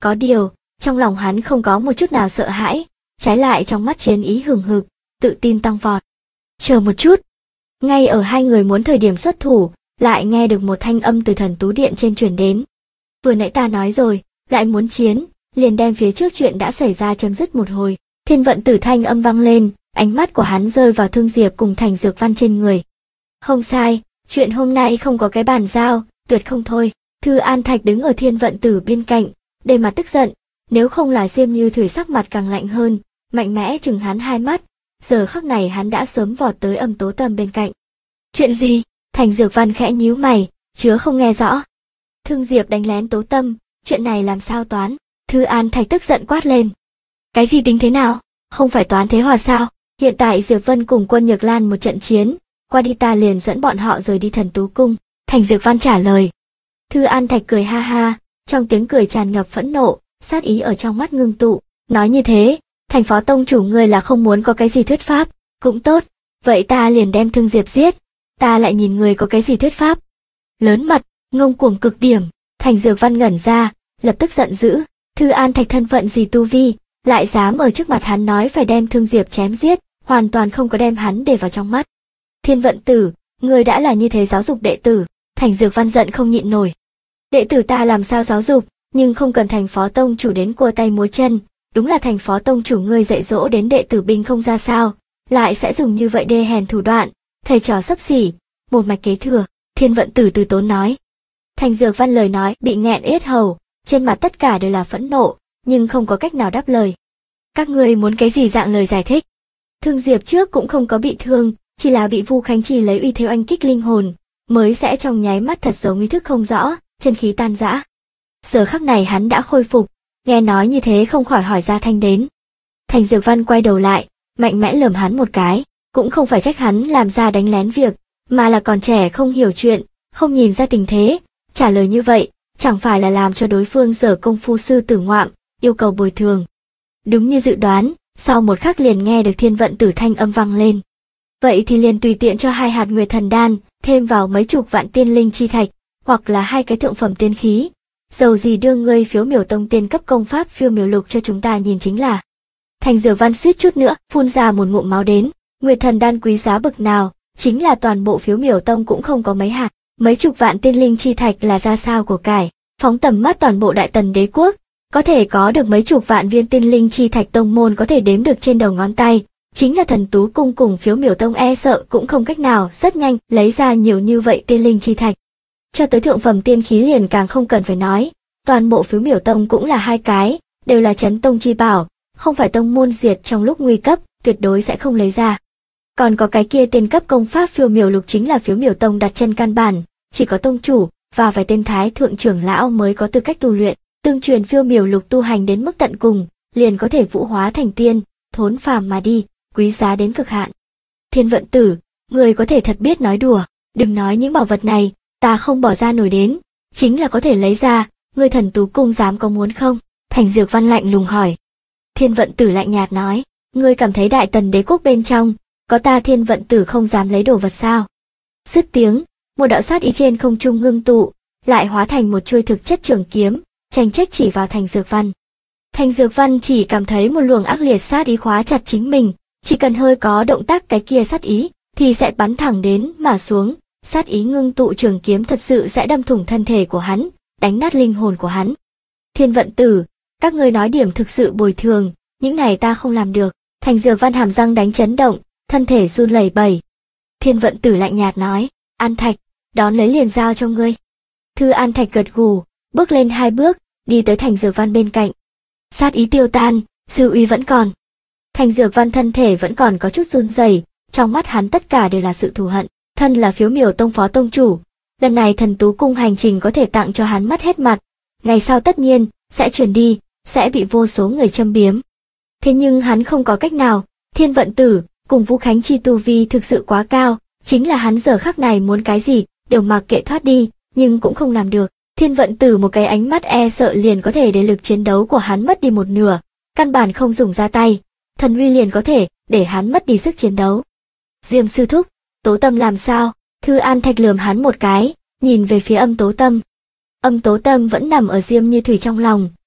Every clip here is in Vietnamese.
có điều, trong lòng hắn không có một chút nào sợ hãi, trái lại trong mắt chiến ý hừng hực, tự tin tăng vọt. Chờ một chút. Ngay ở hai người muốn thời điểm xuất thủ, lại nghe được một thanh âm từ thần tú điện trên truyền đến. Vừa nãy ta nói rồi, lại muốn chiến, liền đem phía trước chuyện đã xảy ra chấm dứt một hồi. Thiên vận tử thanh âm vang lên, ánh mắt của hắn rơi vào Thương Diệp cùng Thành Dược Văn trên người. Không sai, chuyện hôm nay không có cái bàn giao, tuyệt không thôi. Thư An Thạch đứng ở Thiên vận tử bên cạnh, đầy mặt tức giận, nếu không là Diêm Như Thủy sắc mặt càng lạnh hơn, mạnh mẽ chừng hắn hai mắt. Giờ khắc này hắn đã sớm vọt tới Âm Tố Tâm bên cạnh. Chuyện gì? Thành Dược Văn khẽ nhíu mày, chứa không nghe rõ. Thương Diệp đánh lén Tố Tâm, chuyện này làm sao toán? Thư An Thạch tức giận quát lên. Cái gì tính thế nào? Không phải toán thế hòa sao? Hiện tại Diệp Vân cùng quân Nhược Lan một trận chiến, qua đi ta liền dẫn bọn họ rời đi Thần Tú Cung. Thành Dược Văn trả lời. Thư An Thạch cười ha ha, trong tiếng cười tràn ngập phẫn nộ, sát ý ở trong mắt ngưng tụ. Nói như thế, Thành phó tông chủ ngươi là không muốn có cái gì thuyết pháp, cũng tốt, vậy ta liền đem Thương Diệp giết, ta lại nhìn người có cái gì thuyết pháp. Lớn mật, ngông cuồng cực điểm. Thành Dược Văn ngẩn ra, lập tức giận dữ. Thư An Thạch thân phận gì tu vi, lại dám ở trước mặt hắn nói phải đem Thương Diệp chém giết, hoàn toàn không có đem hắn để vào trong mắt. Thiên vận tử, người đã là như thế giáo dục đệ tử. Thành Dược Văn giận không nhịn nổi. Đệ tử ta làm sao giáo dục, nhưng không cần Thành phó tông chủ đến cua tay múa chân, đúng là Thành phó tông chủ ngươi dạy dỗ đến đệ tử binh không ra sao, lại sẽ dùng như vậy đê hèn thủ đoạn, thầy trò xấp xỉ, một mạch kế thừa. Thiên vận tử từ tốn nói. Thành Dược Văn lời nói bị nghẹn yết hầu, trên mặt tất cả đều là phẫn nộ, nhưng không có cách nào đáp lời. Các ngươi muốn cái gì dạng lời giải thích? Thương Diệp trước cũng không có bị thương, chỉ là bị Vu Khánh Trì lấy uy thế oanh kích linh hồn, mới sẽ trong nháy mắt thật giống ý thức không rõ, chân khí tan rã. Giờ khắc này hắn đã khôi phục, nghe nói như thế không khỏi hỏi ra thanh đến. Thành Dược Văn quay đầu lại, mạnh mẽ lườm hắn một cái, cũng không phải trách hắn làm ra đánh lén việc, mà là còn trẻ không hiểu chuyện, không nhìn ra tình thế, trả lời như vậy, chẳng phải là làm cho đối phương dở công phu sư tử ngoạm, yêu cầu bồi thường. Đúng như dự đoán, sau một khắc liền nghe được Thiên vận tử thanh âm vang lên. Vậy thì liền tùy tiện cho 2 hạt Nguyệt Thần Đan, thêm vào mấy chục vạn tiên linh chi thạch, hoặc là 2 cái thượng phẩm tiên khí. Dầu gì đưa ngươi Phiếu Miểu Tông tiên cấp công pháp Phiêu Miểu Lục cho chúng ta nhìn chính là. Thành Dược Văn suýt chút nữa phun ra một ngụm máu đến. Nguyệt Thần Đan quý giá bậc nào, chính là toàn bộ Phiếu Miểu Tông cũng không có mấy hạt. Mấy chục vạn tiên linh chi thạch là ra sao của cải, phóng tầm mắt toàn bộ Đại Tần đế quốc, có thể có được mấy chục vạn viên tiên linh chi thạch tông môn có thể đếm được trên đầu ngón tay, chính là Thần Tú Cung cùng Phiếu Miểu Tông e sợ cũng không cách nào rất nhanh lấy ra nhiều như vậy tiên linh chi thạch. Cho tới thượng phẩm tiên khí liền càng không cần phải nói, toàn bộ Phiếu Miểu Tông cũng là 2 cái, đều là chấn tông chi bảo, không phải tông môn diệt trong lúc nguy cấp, tuyệt đối sẽ không lấy ra. Còn có cái kia tiên cấp công pháp Phiêu Miểu Lục chính là Phiếu Miểu Tông đặt chân căn bản, chỉ có tông chủ và vài tên thái thượng trưởng lão mới có tư cách tu luyện, tương truyền Phiêu Miểu Lục tu hành đến mức tận cùng, liền có thể vũ hóa thành tiên, thốn phàm mà đi, quý giá đến cực hạn. Thiên vận tử, người có thể thật biết nói đùa, đừng nói những bảo vật này, ta không bỏ ra nổi đến, chính là có thể lấy ra, người Thần Tú Cung dám có muốn không? Thành Dược Văn lạnh lùng hỏi. Thiên vận tử lạnh nhạt nói, ngươi cảm thấy Đại Tần đế quốc bên trong, có ta Thiên vận tử không dám lấy đồ vật sao? Dứt tiếng, một đạo sát ý trên không trung ngưng tụ, lại hóa thành một chuôi thực chất trường kiếm, tranh trách chỉ vào Thành Dược Văn. Thành Dược Văn chỉ cảm thấy một luồng ác liệt sát ý khóa chặt chính mình, chỉ cần hơi có động tác cái kia sát ý, thì sẽ bắn thẳng đến mà xuống, sát ý ngưng tụ trường kiếm thật sự sẽ đâm thủng thân thể của hắn, đánh nát linh hồn của hắn. Thiên vận tử, các ngươi nói điểm thực sự bồi thường, những này ta không làm được. Thành Dược Văn hàm răng đánh chấn động, thân thể run lẩy bẩy. Thiên vận tử lạnh nhạt nói, An Thạch, đón lấy liền giao cho ngươi. Thư An Thạch gật gù, bước lên 2 bước, đi tới Thành Dược Văn bên cạnh. Sát ý tiêu tan, dư uy vẫn còn. Thành Dược Văn thân thể vẫn còn có chút run rẩy, trong mắt hắn tất cả đều là sự thù hận. Thân là Phiếu Miểu Tông phó tông chủ, lần này Thần Tú Cung hành trình có thể tặng cho hắn mất hết mặt, ngày sau tất nhiên sẽ truyền đi, sẽ bị vô số người châm biếm. Thế nhưng hắn không có cách nào, Thiên vận tử cùng Vũ Khánh Chi tu vi thực sự quá cao, chính là hắn giờ khắc này muốn cái gì đều mặc kệ thoát đi, nhưng cũng không làm được. Thiên vận tử một cái ánh mắt e sợ liền có thể để lực chiến đấu của hắn mất đi một nửa, căn bản không dùng ra tay, thần uy liền có thể để hắn mất đi sức chiến đấu. Diêm sư thúc, Tố Tâm làm sao? Thư An Thạch lườm hắn một cái, nhìn về phía Âm Tố Tâm. Âm Tố Tâm vẫn nằm ở Diêm Như Thủy trong lòng,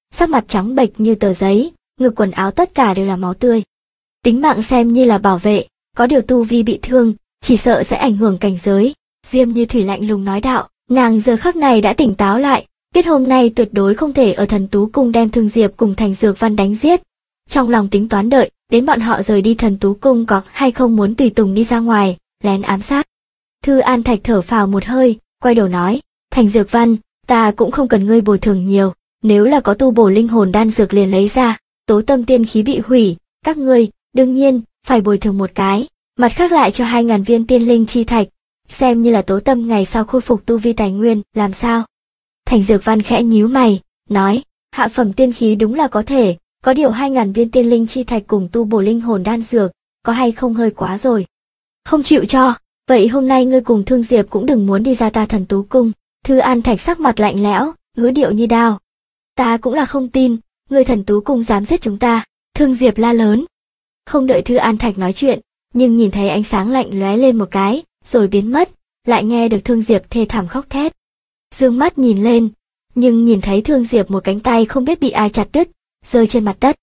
sắc mặt trắng bệch như tờ giấy, ngực quần áo tất cả đều là máu tươi. Tính mạng xem như là bảo vệ, có điều tu vi bị thương, chỉ sợ sẽ ảnh hưởng cảnh giới. Diêm Như Thủy lạnh lùng nói đạo, nàng giờ khắc này đã tỉnh táo lại, biết hôm nay tuyệt đối không thể ở Thần Tú Cung đem Thương Diệp cùng Thành Dược Văn đánh giết. Trong lòng tính toán đợi đến bọn họ rời đi Thần Tú Cung có hay không muốn tùy tùng đi ra ngoài, lén ám sát. Thư An Thạch thở phào một hơi, quay đầu nói, Thành Dược Văn, ta cũng không cần ngươi bồi thường nhiều, nếu là có tu bổ linh hồn đan dược liền lấy ra, tố tâm tiên khí bị hủy, các ngươi, đương nhiên, phải bồi thường một cái, mặt khác lại cho 2.000 viên tiên linh chi thạch, xem như là tố tâm ngày sau khôi phục tu vi tài nguyên, làm sao? Thành Dược Văn khẽ nhíu mày, nói, hạ phẩm tiên khí đúng là có thể, có điều 2.000 viên tiên linh chi thạch cùng tu bổ linh hồn đan dược, có hay không hơi quá rồi? Không chịu cho, vậy hôm nay ngươi cùng Thương Diệp cũng đừng muốn đi ra ta Thần Tú Cung. Thư An Thạch sắc mặt lạnh lẽo, ngữ điệu như đao. Ta cũng là không tin, ngươi Thần Tú Cung dám giết chúng ta. Thương Diệp la lớn. Không đợi Thư An Thạch nói chuyện, nhưng nhìn thấy ánh sáng lạnh lóe lên một cái, rồi biến mất, lại nghe được Thương Diệp thê thảm khóc thét. Dương mắt nhìn lên, nhưng nhìn thấy Thương Diệp một cánh tay không biết bị ai chặt đứt, rơi trên mặt đất.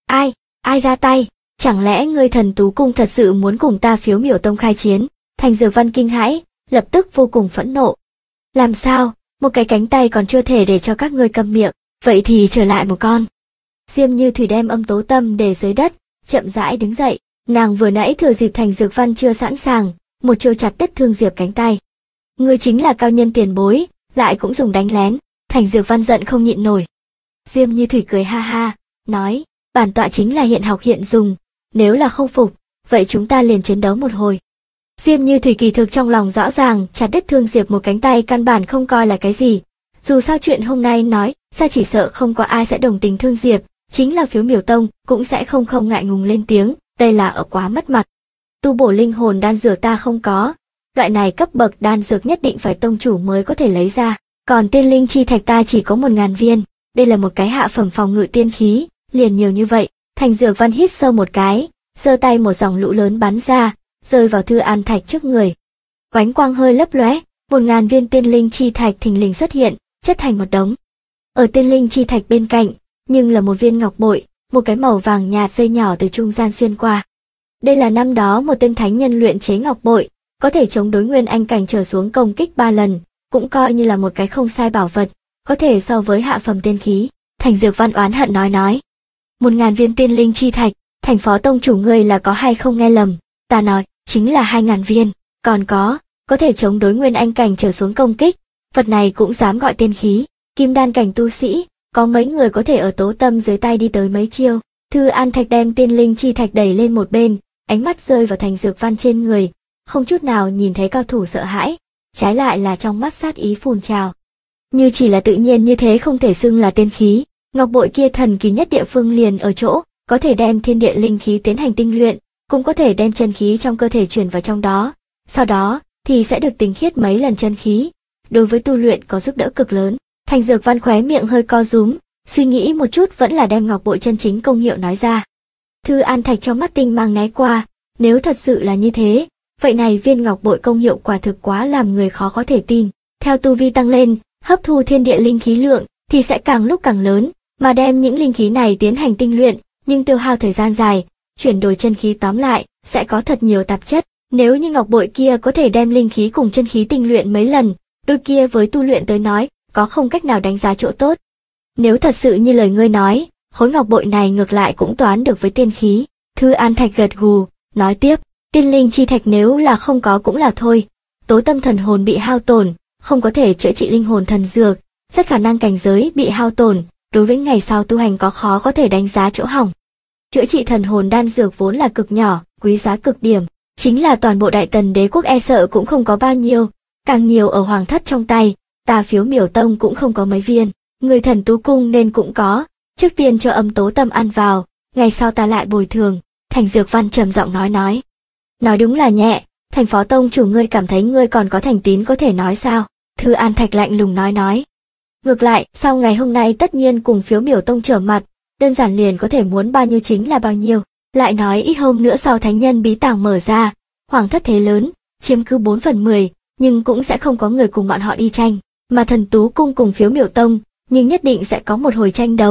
Ai ra tay? Chẳng lẽ ngươi Thần Tú Cung thật sự muốn cùng ta Phiếu Miểu Tông khai chiến? Thành Dược Văn kinh hãi, lập tức vô cùng phẫn nộ. Làm sao, một cái cánh tay còn chưa thể để cho các ngươi câm miệng, vậy thì trở lại một con. Diêm Như Thủy đem âm tố tâm để dưới đất, chậm rãi đứng dậy, nàng vừa nãy thừa dịp Thành Dược Văn chưa sẵn sàng, một chiêu chặt đứt Thương Diệp cánh tay. Ngươi chính là cao nhân tiền bối, lại cũng dùng đánh lén, Thành Dược Văn giận không nhịn nổi. Diêm Như Thủy cười ha ha, nói, bản tọa chính là hiện học hiện dùng, nếu là không phục, vậy chúng ta liền chiến đấu một hồi. Diêm Như Thủy kỳ thực trong lòng rõ ràng, chặt đứt Thương Diệp một cánh tay căn bản không coi là cái gì. Dù sao chuyện hôm nay nói, ra chỉ sợ không có ai sẽ đồng tình Thương Diệp, chính là Phiếu Miểu Tông cũng sẽ không ngại ngùng lên tiếng, đây là ở quá mất mặt. Tu bổ linh hồn đan dược ta không có, loại này cấp bậc đan dược nhất định phải tông chủ mới có thể lấy ra, còn tiên linh chi thạch ta chỉ có 1.000 viên, đây là một cái hạ phẩm phòng ngự tiên khí, liền nhiều như vậy. Thành Dược Văn hít sâu một cái, giơ tay một dòng lũ lớn bắn ra, rơi vào Thư An Thạch trước người. Oánh quang hơi lấp lóe, 1.000 viên tiên linh chi thạch thình lình xuất hiện, chất thành một đống. Ở tiên linh chi thạch bên cạnh, nhưng là một viên ngọc bội, một cái màu vàng nhạt dây nhỏ từ trung gian xuyên qua. Đây là năm đó một tên thánh nhân luyện chế ngọc bội, có thể chống đối nguyên anh cảnh trở xuống công kích 3 lần, cũng coi như là một cái không sai bảo vật, có thể so với hạ phẩm tiên khí. Thành Dược Văn oán hận nói, 1.000 viên tiên linh chi thạch, Thành Phó Tông chủ ngươi là có hay không nghe lầm, ta nói, chính là 2.000 viên, còn có thể chống đối nguyên anh cảnh trở xuống công kích, vật này cũng dám gọi tiên khí, kim đan cảnh tu sĩ, có mấy người có thể ở tố tâm dưới tay đi tới mấy chiêu. Thư An Thạch đem tiên linh chi thạch đẩy lên một bên, ánh mắt rơi vào Thành Dược Văn trên người, không chút nào nhìn thấy cao thủ sợ hãi, trái lại là trong mắt sát ý phun trào. Như chỉ là tự nhiên như thế không thể xưng là tiên khí, ngọc bội kia thần kỳ nhất địa phương liền ở chỗ, có thể đem thiên địa linh khí tiến hành tinh luyện, cũng có thể đem chân khí trong cơ thể truyền vào trong đó, sau đó thì sẽ được tinh khiết mấy lần chân khí, đối với tu luyện có giúp đỡ cực lớn. Thành Dược Văn khóe miệng hơi co rúm, suy nghĩ một chút vẫn là đem ngọc bội chân chính công hiệu nói ra. Thư An Thạch trong mắt tinh mang né qua, nếu thật sự là như thế, vậy này viên ngọc bội công hiệu quả thực quá làm người khó có thể tin. Theo tu vi tăng lên, hấp thu thiên địa linh khí lượng thì sẽ càng lúc càng lớn, mà đem những linh khí này tiến hành tinh luyện, nhưng tiêu hao thời gian dài, chuyển đổi chân khí tóm lại sẽ có thật nhiều tạp chất. Nếu như ngọc bội kia có thể đem linh khí cùng chân khí tinh luyện mấy lần, đôi kia với tu luyện tới nói, có không cách nào đánh giá chỗ tốt. Nếu thật sự như lời ngươi nói, khối ngọc bội này ngược lại cũng toán được với tiên khí. Thư An Thạch gật gù, nói tiếp, tiên linh chi thạch nếu là không có cũng là thôi. Tố tâm thần hồn bị hao tổn, không có thể chữa trị linh hồn thần dược, rất khả năng cảnh giới bị hao tổn, đối với ngày sau tu hành khó có thể đánh giá chỗ hỏng. Chữa trị thần hồn đan dược vốn là cực nhỏ, quý giá cực điểm, chính là toàn bộ Đại Tần đế quốc e sợ cũng không có bao nhiêu, càng nhiều ở hoàng thất trong tay, ta Phiếu Miểu Tông cũng không có mấy viên, người Thần Tú Cung nên cũng có, trước tiên cho âm tố tâm ăn vào, ngày sau ta lại bồi thường. Thành Dược Văn trầm giọng nói đúng là nhẹ, Thành Phó Tông chủ ngươi cảm thấy ngươi còn có thành tín có thể nói sao? Thư An Thạch lạnh lùng nói. Ngược lại, sau ngày hôm nay tất nhiên cùng Phiếu Miểu Tông trở mặt, đơn giản liền có thể muốn bao nhiêu chính là bao nhiêu. Lại nói ít hôm nữa sau thánh nhân bí tàng mở ra, hoàng thất thế lớn, chiếm cứ 4/10, nhưng cũng sẽ không có người cùng bọn họ đi tranh, mà Thần Tú Cung cùng Phiếu Miểu Tông, nhưng nhất định sẽ có một hồi tranh đấu,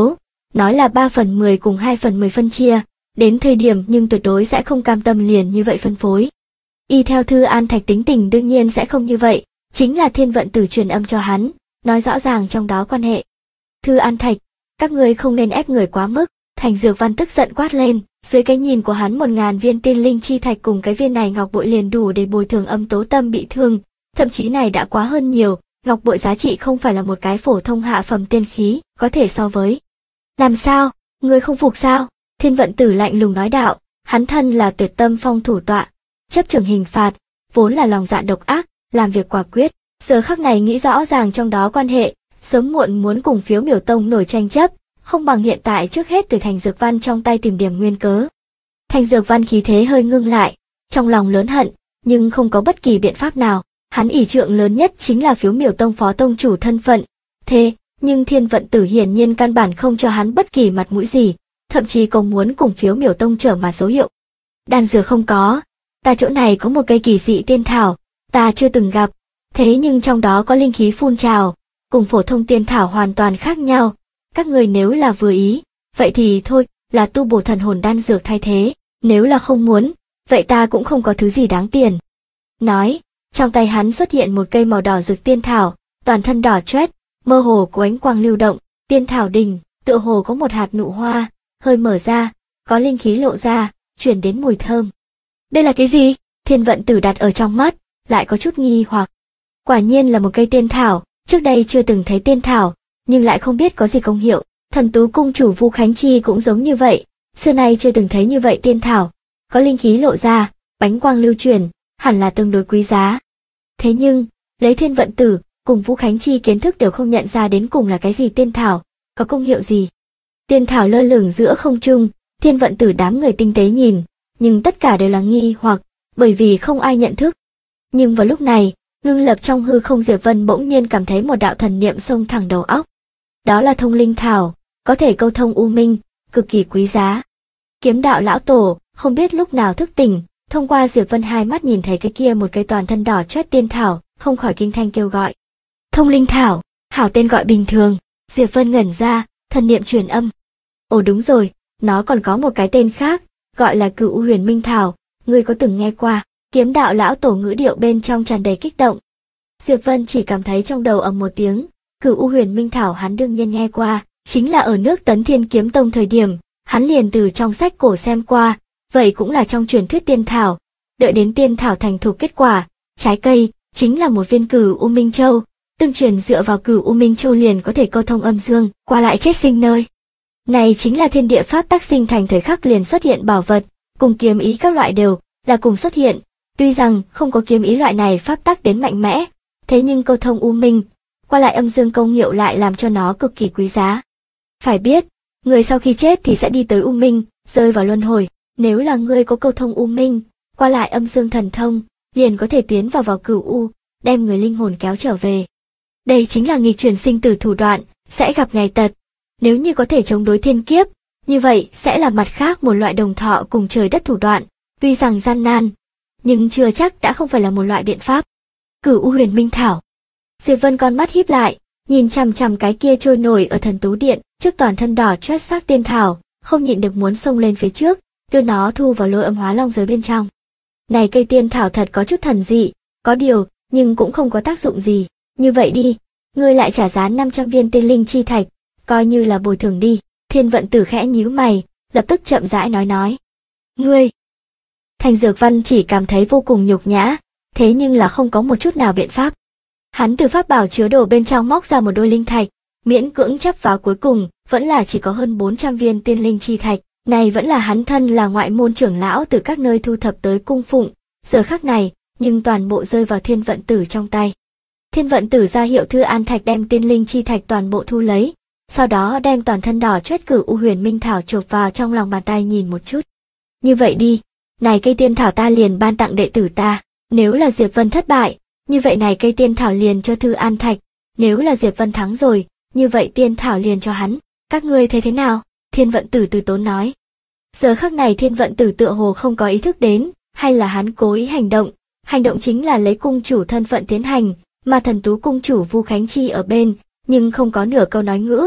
nói là 3/10 cùng 2/10 phân chia, đến thời điểm nhưng tuyệt đối sẽ không cam tâm liền như vậy phân phối. Y theo Thư An Thạch tính tình đương nhiên sẽ không như vậy, chính là Thiên Vận Tử truyền âm cho hắn, nói rõ ràng trong đó quan hệ. Thư An Thạch, các ngươi không nên ép người quá mức. Thành Dược Văn tức giận quát lên, dưới cái nhìn của hắn 1000 viên tiên linh chi thạch cùng cái viên này ngọc bội liền đủ để bồi thường Âm Tố Tâm bị thương, thậm chí này đã quá hơn nhiều, ngọc bội giá trị không phải là một cái phổ thông hạ phẩm tiên khí, có thể so với. Làm sao, ngươi không phục sao? Thiên Vận Tử lạnh lùng nói đạo, hắn thân là Tuyệt Tâm Phong thủ tọa, chấp trưởng hình phạt, vốn là lòng dạ độc ác, làm việc quả quyết, giờ khắc này nghĩ rõ ràng trong đó quan hệ, sớm muộn muốn cùng Phiếu Miểu Tông nổi tranh chấp, không bằng hiện tại trước hết từ Thành Dược Văn trong tay tìm điểm nguyên cớ. Thành Dược Văn khí thế hơi ngưng lại, trong lòng lớn hận, nhưng không có bất kỳ biện pháp nào, hắn ỷ trượng lớn nhất chính là Phiếu Miểu Tông phó tông chủ thân phận. Thế, nhưng Thiên Vận Tử hiển nhiên căn bản không cho hắn bất kỳ mặt mũi gì, thậm chí còn muốn cùng Phiếu Miểu Tông trở mặt dấu hiệu. Đan dược không có, ta chỗ này có một cây kỳ dị tiên thảo, ta chưa từng gặp, thế nhưng trong đó có linh khí phun trào, cùng phổ thông tiên thảo hoàn toàn khác nhau. Các người nếu là vừa ý, vậy thì thôi, là tu bổ thần hồn đan dược thay thế, nếu là không muốn, vậy ta cũng không có thứ gì đáng tiền. Nói, trong tay hắn xuất hiện một cây màu đỏ rực tiên thảo, toàn thân đỏ chót, mơ hồ có ánh quang lưu động, tiên thảo đỉnh, tựa hồ có một hạt nụ hoa, hơi mở ra, có linh khí lộ ra, truyền đến mùi thơm. Đây là cái gì? Thiên Vận Tử đặt ở trong mắt, lại có chút nghi hoặc. Quả nhiên là một cây tiên thảo, trước đây chưa từng thấy tiên thảo, nhưng lại không biết có gì công hiệu. Thần Tú cung chủ Vu Khánh Chi cũng giống như vậy, xưa nay chưa từng thấy như vậy tiên thảo, có linh khí lộ ra, bánh quang lưu truyền, hẳn là tương đối quý giá. Thế nhưng, lấy Thiên Vận Tử cùng Vu Khánh Chi kiến thức đều không nhận ra đến cùng là cái gì tiên thảo, có công hiệu gì. Tiên thảo lơ lửng giữa không trung, Thiên Vận Tử đám người tinh tế nhìn, nhưng tất cả đều là nghi hoặc, bởi vì không ai nhận thức. Nhưng vào lúc này, ngưng lập trong hư không Diệp Vân bỗng nhiên cảm thấy một đạo thần niệm xông thẳng đầu óc. Đó là thông linh thảo, có thể câu thông u minh, cực kỳ quý giá. Kiếm đạo lão tổ, không biết lúc nào thức tỉnh, thông qua Diệp Vân hai mắt nhìn thấy cái kia một cây toàn thân đỏ chót tiên thảo, không khỏi kinh thanh kêu gọi. Thông linh thảo, hảo tên gọi bình thường. Diệp Vân ngẩn ra, thần niệm truyền âm. Ồ đúng rồi, nó còn có một cái tên khác, gọi là Cửu U Huyền Minh Thảo, ngươi có từng nghe qua? Kiếm đạo lão tổ ngữ điệu bên trong tràn đầy kích động. Diệp Vân chỉ cảm thấy trong đầu ầm một tiếng, Cửu U Huyền Minh Thảo hắn đương nhiên nghe qua, chính là ở nước Tấn Thiên Kiếm Tông thời điểm, hắn liền từ trong sách cổ xem qua, vậy cũng là trong truyền thuyết tiên thảo. Đợi đến tiên thảo thành thục kết quả, trái cây chính là một viên Cửu U Minh Châu, tương truyền dựa vào Cửu U Minh Châu liền có thể câu thông âm dương, qua lại chết sinh nơi. Này chính là thiên địa pháp tác sinh thành thời khắc liền xuất hiện bảo vật, cùng kiếm ý các loại đều là cùng xuất hiện. Tuy rằng không có kiếm ý loại này pháp tắc đến mạnh mẽ, thế nhưng câu thông u minh, qua lại âm dương công hiệu lại làm cho nó cực kỳ quý giá. Phải biết, người sau khi chết thì sẽ đi tới u minh, rơi vào luân hồi. Nếu là người có câu thông u minh, qua lại âm dương thần thông, liền có thể tiến vào cửu u, đem người linh hồn kéo trở về. Đây chính là nghịch chuyển sinh tử thủ đoạn, sẽ gặp ngày tật. Nếu như có thể chống đối thiên kiếp, như vậy sẽ là mặt khác một loại đồng thọ cùng trời đất thủ đoạn, tuy rằng gian nan, nhưng chưa chắc đã không phải là một loại biện pháp. Cửu U Huyền Minh Thảo. Diệp Vân con mắt híp lại, nhìn chằm chằm cái kia trôi nổi ở Thần Tú Điện, trước toàn thân đỏ chót sắc tiên thảo, không nhịn được muốn xông lên phía trước, đưa nó thu vào Lôi Âm Hóa Long giới bên trong. Này cây tiên thảo thật có chút thần dị, có điều, nhưng cũng không có tác dụng gì. Như vậy đi, ngươi lại trả giá 500 viên tiên linh chi thạch, coi như là bồi thường đi. Thiên Vận Tử khẽ nhíu mày, lập tức chậm rãi nói. Ngươi! Thành Dược Văn chỉ cảm thấy vô cùng nhục nhã, thế nhưng là không có một chút nào biện pháp. Hắn từ pháp bảo chứa đồ bên trong móc ra một đôi linh thạch, miễn cưỡng chấp vào cuối cùng, vẫn là chỉ có hơn 400 viên tiên linh chi thạch. Này vẫn là hắn thân là ngoại môn trưởng lão từ các nơi thu thập tới cung phụng, giờ khắc này, nhưng toàn bộ rơi vào Thiên Vận Tử trong tay. Thiên Vận Tử ra hiệu Thư An Thạch đem tiên linh chi thạch toàn bộ thu lấy, sau đó đem toàn thân đỏ chót Cửu U Huyền Minh Thảo chộp vào trong lòng bàn tay nhìn một chút. Như vậy đi, này cây tiên thảo ta liền ban tặng đệ tử ta, nếu là Diệp Vân thất bại, như vậy này cây tiên thảo liền cho Thư An Thạch, nếu là Diệp Vân thắng rồi, như vậy tiên thảo liền cho hắn, các ngươi thấy thế nào? Thiên Vận Tử từ tốn nói. Giờ khắc này Thiên Vận Tử tựa hồ không có ý thức đến, hay là hắn cố ý hành động chính là lấy cung chủ thân phận tiến hành, mà Thần Tú cung chủ Vu Khánh Chi ở bên, nhưng không có nửa câu nói ngữ,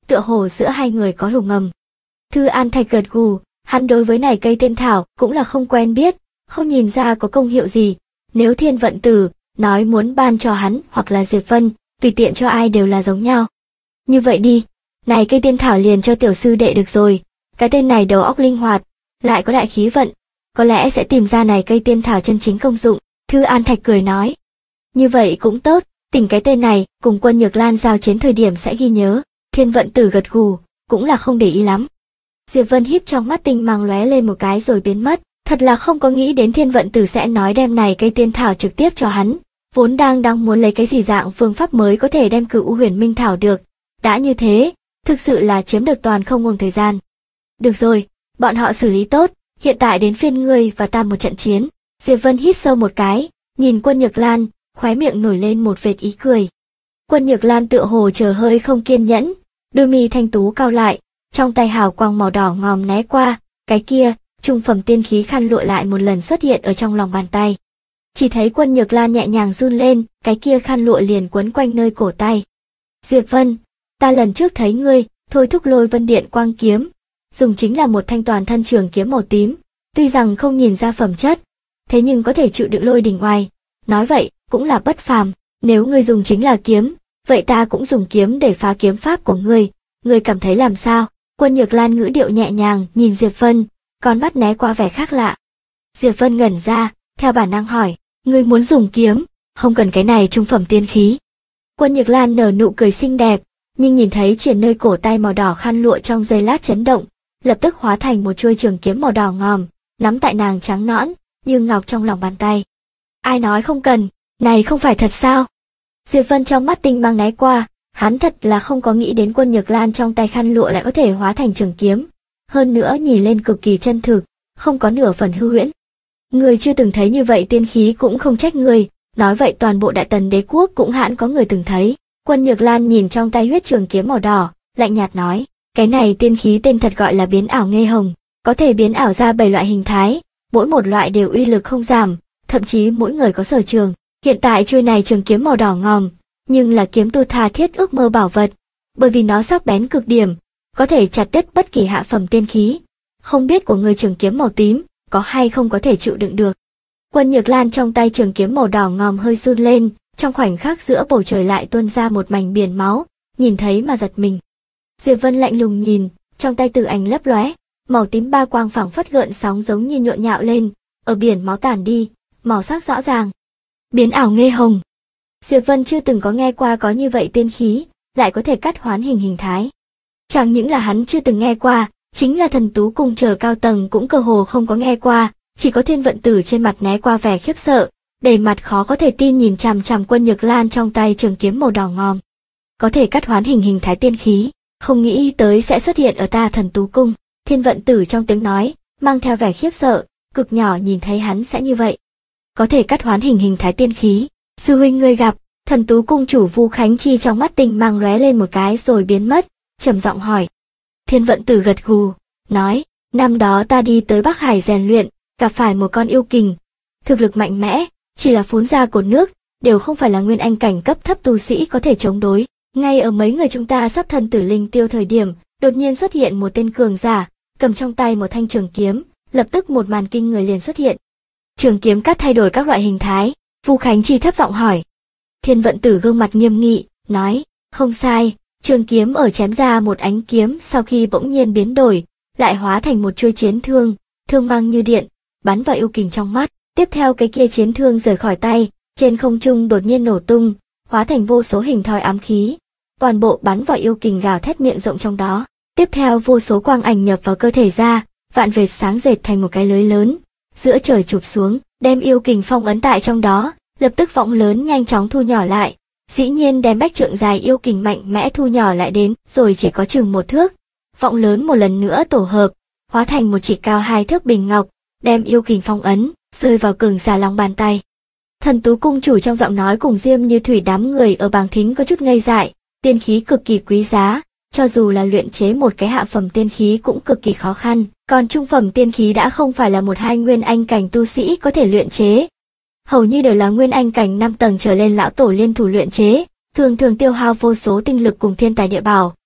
tựa hồ giữa hai người có hiểu ngầm. Thư An Thạch gật gù, hắn đối với này cây tiên thảo cũng là không quen biết, không nhìn ra có công hiệu gì. Nếu Thiên Vận Tử nói muốn ban cho hắn hoặc là Diệp Vân, tùy tiện cho ai đều là giống nhau. Như vậy đi, này cây tiên thảo liền cho tiểu sư đệ được rồi, cái tên này đầu óc linh hoạt, lại có đại khí vận, có lẽ sẽ tìm ra này cây tiên thảo chân chính công dụng. Thư An Thạch cười nói, như vậy cũng tốt, tỉnh cái tên này cùng Quân Nhược Lan giao chiến thời điểm sẽ ghi nhớ. Thiên Vận Tử gật gù, cũng là không để ý lắm. Diệp Vân híp trong mắt tinh mang lóe lên một cái rồi biến mất, thật là không có nghĩ đến Thiên Vận Tử sẽ nói đem này cây tiên thảo trực tiếp cho hắn, vốn đang muốn lấy cái gì dạng phương pháp mới có thể đem Cửu U Huyền Minh thảo được. Đã như thế, thực sự là chiếm được toàn không ngừng thời gian. Được rồi, bọn họ xử lý tốt, hiện tại đến phiên ngươi và ta một trận chiến. Diệp Vân hít sâu một cái, nhìn Quân Nhược Lan, khóe miệng nổi lên một vệt ý cười. Quân Nhược Lan tựa hồ chờ hơi không kiên nhẫn, đôi mi thanh tú cau lại, trong tay hào quang màu đỏ ngòm né qua, cái kia, trung phẩm tiên khí khăn lụa lại một lần xuất hiện ở trong lòng bàn tay. Chỉ thấy Quân Nhược Lan nhẹ nhàng run lên, cái kia khăn lụa liền quấn quanh nơi cổ tay. Diệp Vân, ta lần trước thấy ngươi, thôi thúc Lôi Vân Điện quang kiếm, dùng chính là một thanh toàn thân trường kiếm màu tím, tuy rằng không nhìn ra phẩm chất, thế nhưng có thể chịu đựng lôi đỉnh oai, nói vậy cũng là bất phàm. Nếu ngươi dùng chính là kiếm, vậy ta cũng dùng kiếm để phá kiếm pháp của ngươi cảm thấy làm sao? Quân Nhược Lan ngữ điệu nhẹ nhàng nhìn Diệp Vân, con mắt né qua vẻ khác lạ. Diệp Vân ngẩn ra, theo bản năng hỏi, ngươi muốn dùng kiếm, không cần cái này trung phẩm tiên khí. Quân Nhược Lan nở nụ cười xinh đẹp, nhưng nhìn thấy triển nơi cổ tay màu đỏ khăn lụa trong giây lát chấn động, lập tức hóa thành một chuôi trường kiếm màu đỏ ngòm, nắm tại nàng trắng nõn như ngọc trong lòng bàn tay. Ai nói không cần, này không phải thật sao? Diệp Vân trong mắt tinh mang né qua, hắn thật là không có nghĩ đến Quân Nhược Lan trong tay khăn lụa lại có thể hóa thành trường kiếm, hơn nữa nhìn lên cực kỳ chân thực, không có nửa phần hư huyễn. Người chưa từng thấy như vậy tiên khí cũng không trách người, nói vậy toàn bộ Đại Tần đế quốc cũng hẳn có người từng thấy. Quân Nhược Lan nhìn trong tay huyết trường kiếm màu đỏ, lạnh nhạt nói, cái này tiên khí tên thật gọi là biến ảo nghê hồng, có thể biến ảo ra 7 loại hình thái, mỗi một loại đều uy lực không giảm, thậm chí mỗi người có sở trường. Hiện tại chuôi này trường kiếm màu đỏ ngòm, nhưng là kiếm tu tha thiết ước mơ bảo vật, bởi vì nó sắc bén cực điểm, có thể chặt đứt bất kỳ hạ phẩm tiên khí. Không biết của người trường kiếm màu tím, có hay không có thể chịu đựng được. Quân Nhược Lan trong tay trường kiếm màu đỏ ngòm hơi run lên, trong khoảnh khắc giữa bầu trời lại tuôn ra một mảnh biển máu, nhìn thấy mà giật mình. Diệp Vân lạnh lùng nhìn, trong tay tử ảnh lấp lóe, màu tím ba quang phẳng phất gợn sóng giống như nhộn nhạo lên, ở biển máu tản đi, màu sắc rõ ràng. Biến ảo nghê hồng. Diệp Vân chưa từng có nghe qua có như vậy tiên khí, lại có thể cắt hoán hình thái. Chẳng những là hắn chưa từng nghe qua, chính là Thần Tú Cung chờ cao tầng cũng cơ hồ không có nghe qua, chỉ có Thiên Vận Tử trên mặt né qua vẻ khiếp sợ, đầy mặt khó có thể tin nhìn chằm chằm Quân Nhược Lan trong tay trường kiếm màu đỏ ngòm. Có thể cắt hoán hình thái tiên khí, không nghĩ tới sẽ xuất hiện ở ta Thần Tú Cung. Thiên Vận Tử trong tiếng nói, mang theo vẻ khiếp sợ, cực nhỏ nhìn thấy hắn sẽ như vậy. Có thể cắt hoán hình thái tiên khí, sư huynh ngươi gặp. Thần Tú Cung chủ Vu Khánh Chi trong mắt tinh mang lóe lên một cái rồi biến mất, trầm giọng hỏi. Thiên Vận Tử gật gù, nói, năm đó ta đi tới Bắc Hải rèn luyện, gặp phải một con yêu kình, thực lực mạnh mẽ, chỉ là phun ra cột nước, đều không phải là nguyên anh cảnh cấp thấp tu sĩ có thể chống đối. Ngay ở mấy người chúng ta sắp thân tử linh tiêu thời điểm, đột nhiên xuất hiện một tên cường giả, cầm trong tay một thanh trường kiếm, lập tức một màn kinh người liền xuất hiện. Trường kiếm cắt thay đổi các loại hình thái, Vu Khánh Chi thấp giọng hỏi. Thiên Vận Tử gương mặt nghiêm nghị, nói, không sai, trường kiếm ở chém ra một ánh kiếm sau khi bỗng nhiên biến đổi, lại hóa thành một chuôi chiến thương, thương mang như điện, bắn vào yêu kình trong mắt. Tiếp theo cái kia chiến thương rời khỏi tay, trên không trung đột nhiên nổ tung, hóa thành vô số hình thoi ám khí, toàn bộ bắn vào yêu kình gào thét miệng rộng trong đó. Tiếp theo vô số quang ảnh nhập vào cơ thể ra, vạn vệt sáng dệt thành một cái lưới lớn, giữa trời chụp xuống, đem yêu kình phong ấn tại trong đó. Lập tức võng lớn nhanh chóng thu nhỏ lại, dĩ nhiên đem bách trượng dài yêu kình mạnh mẽ thu nhỏ lại đến, rồi chỉ có chừng 1 thước. Võng lớn một lần nữa tổ hợp, hóa thành một chỉ cao 2 thước bình ngọc, đem yêu kình phong ấn, rơi vào cường giả lòng bàn tay. Thần Tú Cung chủ trong giọng nói cùng Diêm Như Thủy đám người ở bàng thính có chút ngây dại, tiên khí cực kỳ quý giá, cho dù là luyện chế một cái hạ phẩm tiên khí cũng cực kỳ khó khăn, còn trung phẩm tiên khí đã không phải là 1-2 nguyên anh cảnh tu sĩ có thể luyện chế. Hầu như đều là nguyên anh cảnh 5 tầng trở lên lão tổ liên thủ luyện chế, thường thường tiêu hao vô số tinh lực cùng thiên tài địa bảo,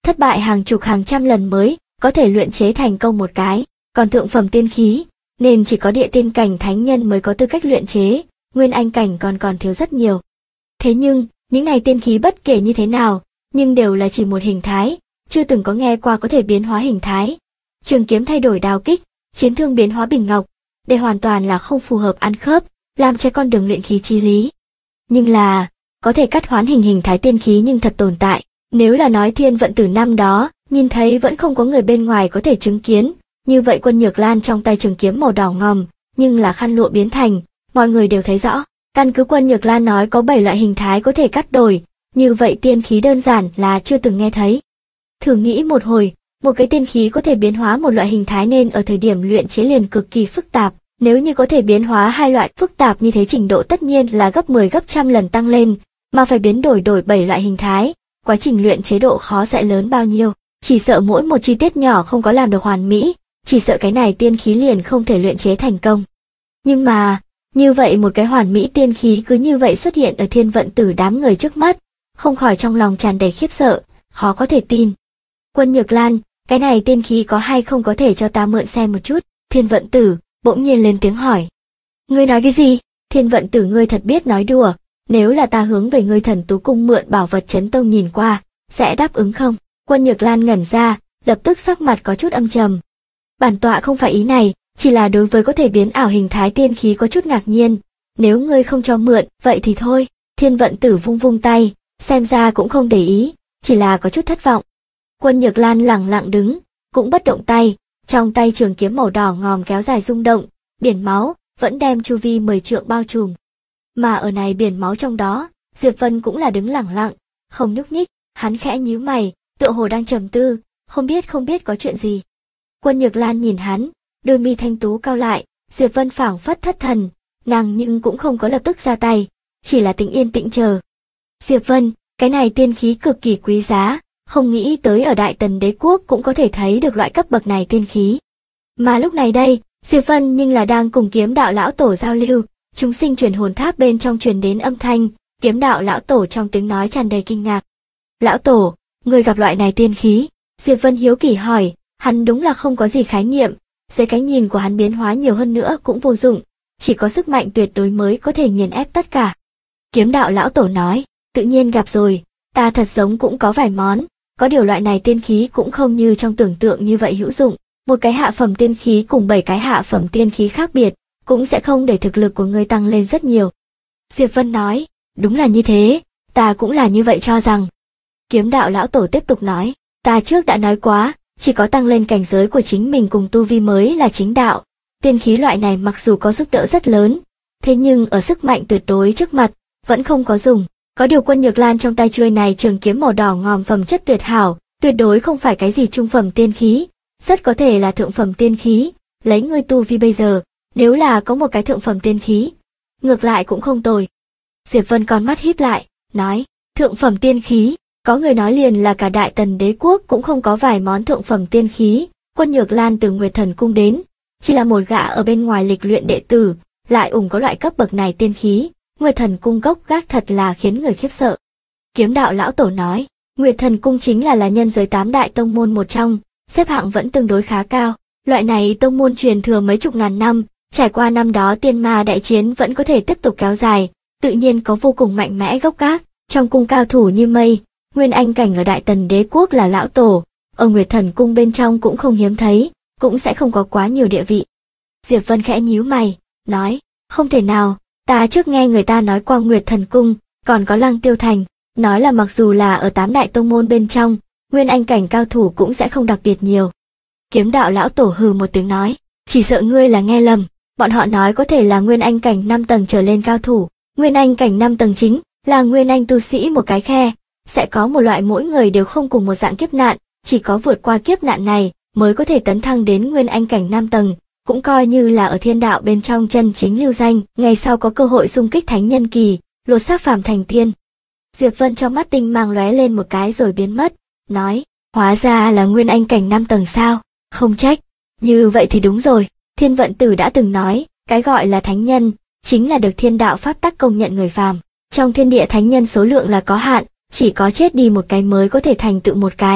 thất bại hàng chục hàng trăm lần mới có thể luyện chế thành công một cái, còn thượng phẩm tiên khí nên chỉ có địa tiên cảnh thánh nhân mới có tư cách luyện chế, nguyên anh cảnh còn thiếu rất nhiều. Thế nhưng, những này tiên khí bất kể như thế nào, nhưng đều là chỉ một hình thái, chưa từng có nghe qua có thể biến hóa hình thái. Trường kiếm thay đổi đao kích, chiến thương biến hóa bình ngọc, đây hoàn toàn là không phù hợp ăn khớp, làm trái con đường luyện khí chí lý. Nhưng là, có thể cắt hoán hình thái tiên khí nhưng thật tồn tại, nếu là nói Thiên Vận Tử năm đó, nhìn thấy vẫn không có người bên ngoài có thể chứng kiến, như vậy Quân Nhược Lan trong tay trường kiếm màu đỏ ngòm, nhưng là khăn lụa biến thành, mọi người đều thấy rõ. Căn cứ Quân Nhược Lan nói có 7 loại hình thái có thể cắt đổi, như vậy tiên khí đơn giản là chưa từng nghe thấy. Thử nghĩ một hồi, một cái tiên khí có thể biến hóa một loại hình thái nên ở thời điểm luyện chế liền cực kỳ phức tạp, nếu như có thể biến hóa hai loại phức tạp như thế trình độ tất nhiên là gấp 10 gấp trăm lần tăng lên, mà phải biến đổi 7 loại hình thái, quá trình luyện chế độ khó sẽ lớn bao nhiêu, chỉ sợ mỗi một chi tiết nhỏ không có làm được hoàn mỹ, chỉ sợ cái này tiên khí liền không thể luyện chế thành công. Nhưng mà, như vậy một cái hoàn mỹ tiên khí cứ như vậy xuất hiện ở Thiên Vận Tử đám người trước mắt, không khỏi trong lòng tràn đầy khiếp sợ, khó có thể tin. Quân Nhược Lan, cái này tiên khí có hay không có thể cho ta mượn xem một chút? Thiên Vận Tử bỗng nhiên lên tiếng hỏi. Ngươi nói cái gì? Thiên Vận Tử, ngươi thật biết nói đùa, nếu là ta hướng về ngươi Thần Tú Cung mượn bảo vật Chấn Tông nhìn qua, sẽ đáp ứng không? Quân Nhược Lan ngẩn ra, lập tức sắc mặt có chút âm trầm. Bản tọa không phải ý này, chỉ là đối với có thể biến ảo hình thái tiên khí có chút ngạc nhiên, nếu ngươi không cho mượn, vậy thì thôi. Thiên Vận Tử vung vung tay, xem ra cũng không để ý, chỉ là có chút thất vọng. Quân Nhược Lan lẳng lặng đứng, cũng bất động tay, trong tay trường kiếm màu đỏ ngòm kéo dài rung động, biển máu vẫn đem chu vi 10 trượng bao trùm. Mà ở này biển máu trong đó, Diệp Vân cũng là đứng lẳng lặng, không nhúc nhích, hắn khẽ nhíu mày, tựa hồ đang trầm tư, không biết có chuyện gì. Quân Nhược Lan nhìn hắn, đôi mi thanh tú cau lại, Diệp Vân phảng phất thất thần, nàng nhưng cũng không có lập tức ra tay, chỉ là tĩnh yên tĩnh chờ. Diệp Vân, cái này tiên khí cực kỳ quý giá, không nghĩ tới ở Đại Tần Đế quốc cũng có thể thấy được loại cấp bậc này tiên khí. Mà lúc này đây, Diệp Vân nhưng là đang cùng Kiếm Đạo lão tổ giao lưu, chúng sinh truyền hồn tháp bên trong truyền đến âm thanh, Kiếm Đạo lão tổ trong tiếng nói tràn đầy kinh ngạc. Lão tổ, người gặp loại này tiên khí? Diệp Vân hiếu kỳ hỏi, hắn đúng là không có gì khái niệm, dưới cái nhìn của hắn biến hóa nhiều hơn nữa cũng vô dụng, chỉ có sức mạnh tuyệt đối mới có thể nghiền ép tất cả. Kiếm Đạo lão tổ nói, tự nhiên gặp rồi, ta thật giống cũng có vài món, có điều loại này tiên khí cũng không như trong tưởng tượng như vậy hữu dụng, một cái hạ phẩm tiên khí cùng 7 cái hạ phẩm tiên khí khác biệt, cũng sẽ không để thực lực của ngươi tăng lên rất nhiều. Diệp Vân nói, đúng là như thế, ta cũng là như vậy cho rằng. Kiếm Đạo lão tổ tiếp tục nói, ta trước đã nói quá, chỉ có tăng lên cảnh giới của chính mình cùng tu vi mới là chính đạo. Tiên khí loại này mặc dù có giúp đỡ rất lớn, thế nhưng ở sức mạnh tuyệt đối trước mặt, vẫn không có dùng. Có điều Quân Nhược Lan trong tay chuôi này trường kiếm màu đỏ ngòm phẩm chất tuyệt hảo, tuyệt đối không phải cái gì trung phẩm tiên khí, rất có thể là thượng phẩm tiên khí, lấy ngươi tu vi bây giờ, nếu là có một cái thượng phẩm tiên khí, ngược lại cũng không tồi. Diệp Vân con mắt híp lại, nói, thượng phẩm tiên khí, có người nói liền là cả Đại Tần Đế quốc cũng không có vài món thượng phẩm tiên khí. Quân Nhược Lan từ Nguyệt Thần Cung đến, chỉ là một gã ở bên ngoài lịch luyện đệ tử, lại có loại cấp bậc này tiên khí, Nguyệt Thần Cung gốc gác thật là khiến người khiếp sợ. Kiếm Đạo lão tổ nói, Nguyệt Thần Cung chính là nhân giới 8 đại tông môn một trong, xếp hạng vẫn tương đối khá cao, loại này tông môn truyền thừa mấy chục ngàn năm, trải qua năm đó tiên ma đại chiến vẫn có thể tiếp tục kéo dài, tự nhiên có vô cùng mạnh mẽ gốc gác, trong cung cao thủ như mây, Nguyên Anh cảnh ở Đại Tần Đế quốc là lão tổ, ở Nguyệt Thần Cung bên trong cũng không hiếm thấy, cũng sẽ không có quá nhiều địa vị. Diệp Vân khẽ nhíu mày, nói, không thể nào, ta trước nghe người ta nói qua Nguyệt Thần Cung, còn có Lăng Tiêu Thành, nói là mặc dù là ở 8 đại tông môn bên trong, Nguyên Anh cảnh cao thủ cũng sẽ không đặc biệt nhiều. Kiếm Đạo lão tổ hừ một tiếng nói, chỉ sợ ngươi là nghe lầm, bọn họ nói có thể là Nguyên Anh cảnh 5 tầng trở lên cao thủ, Nguyên Anh cảnh 5 tầng chính là Nguyên Anh tu sĩ một cái khe, sẽ có một loại mỗi người đều không cùng một dạng kiếp nạn, chỉ có vượt qua kiếp nạn này mới có thể tấn thăng đến Nguyên Anh cảnh 5 tầng, cũng coi như là ở thiên đạo bên trong chân chính lưu danh, ngày sau có cơ hội xung kích thánh nhân kỳ, lột xác phàm thành tiên. Diệp Vân trong mắt tinh mang lóe lên một cái rồi biến mất, nói, hóa ra là Nguyên Anh cảnh 5 tầng sao, không trách, như vậy thì đúng rồi, Thiên Vận Tử đã từng nói, cái gọi là thánh nhân, chính là được thiên đạo pháp tắc công nhận người phàm, trong thiên địa thánh nhân số lượng là có hạn, chỉ có chết đi một cái mới có thể thành tựu một cái,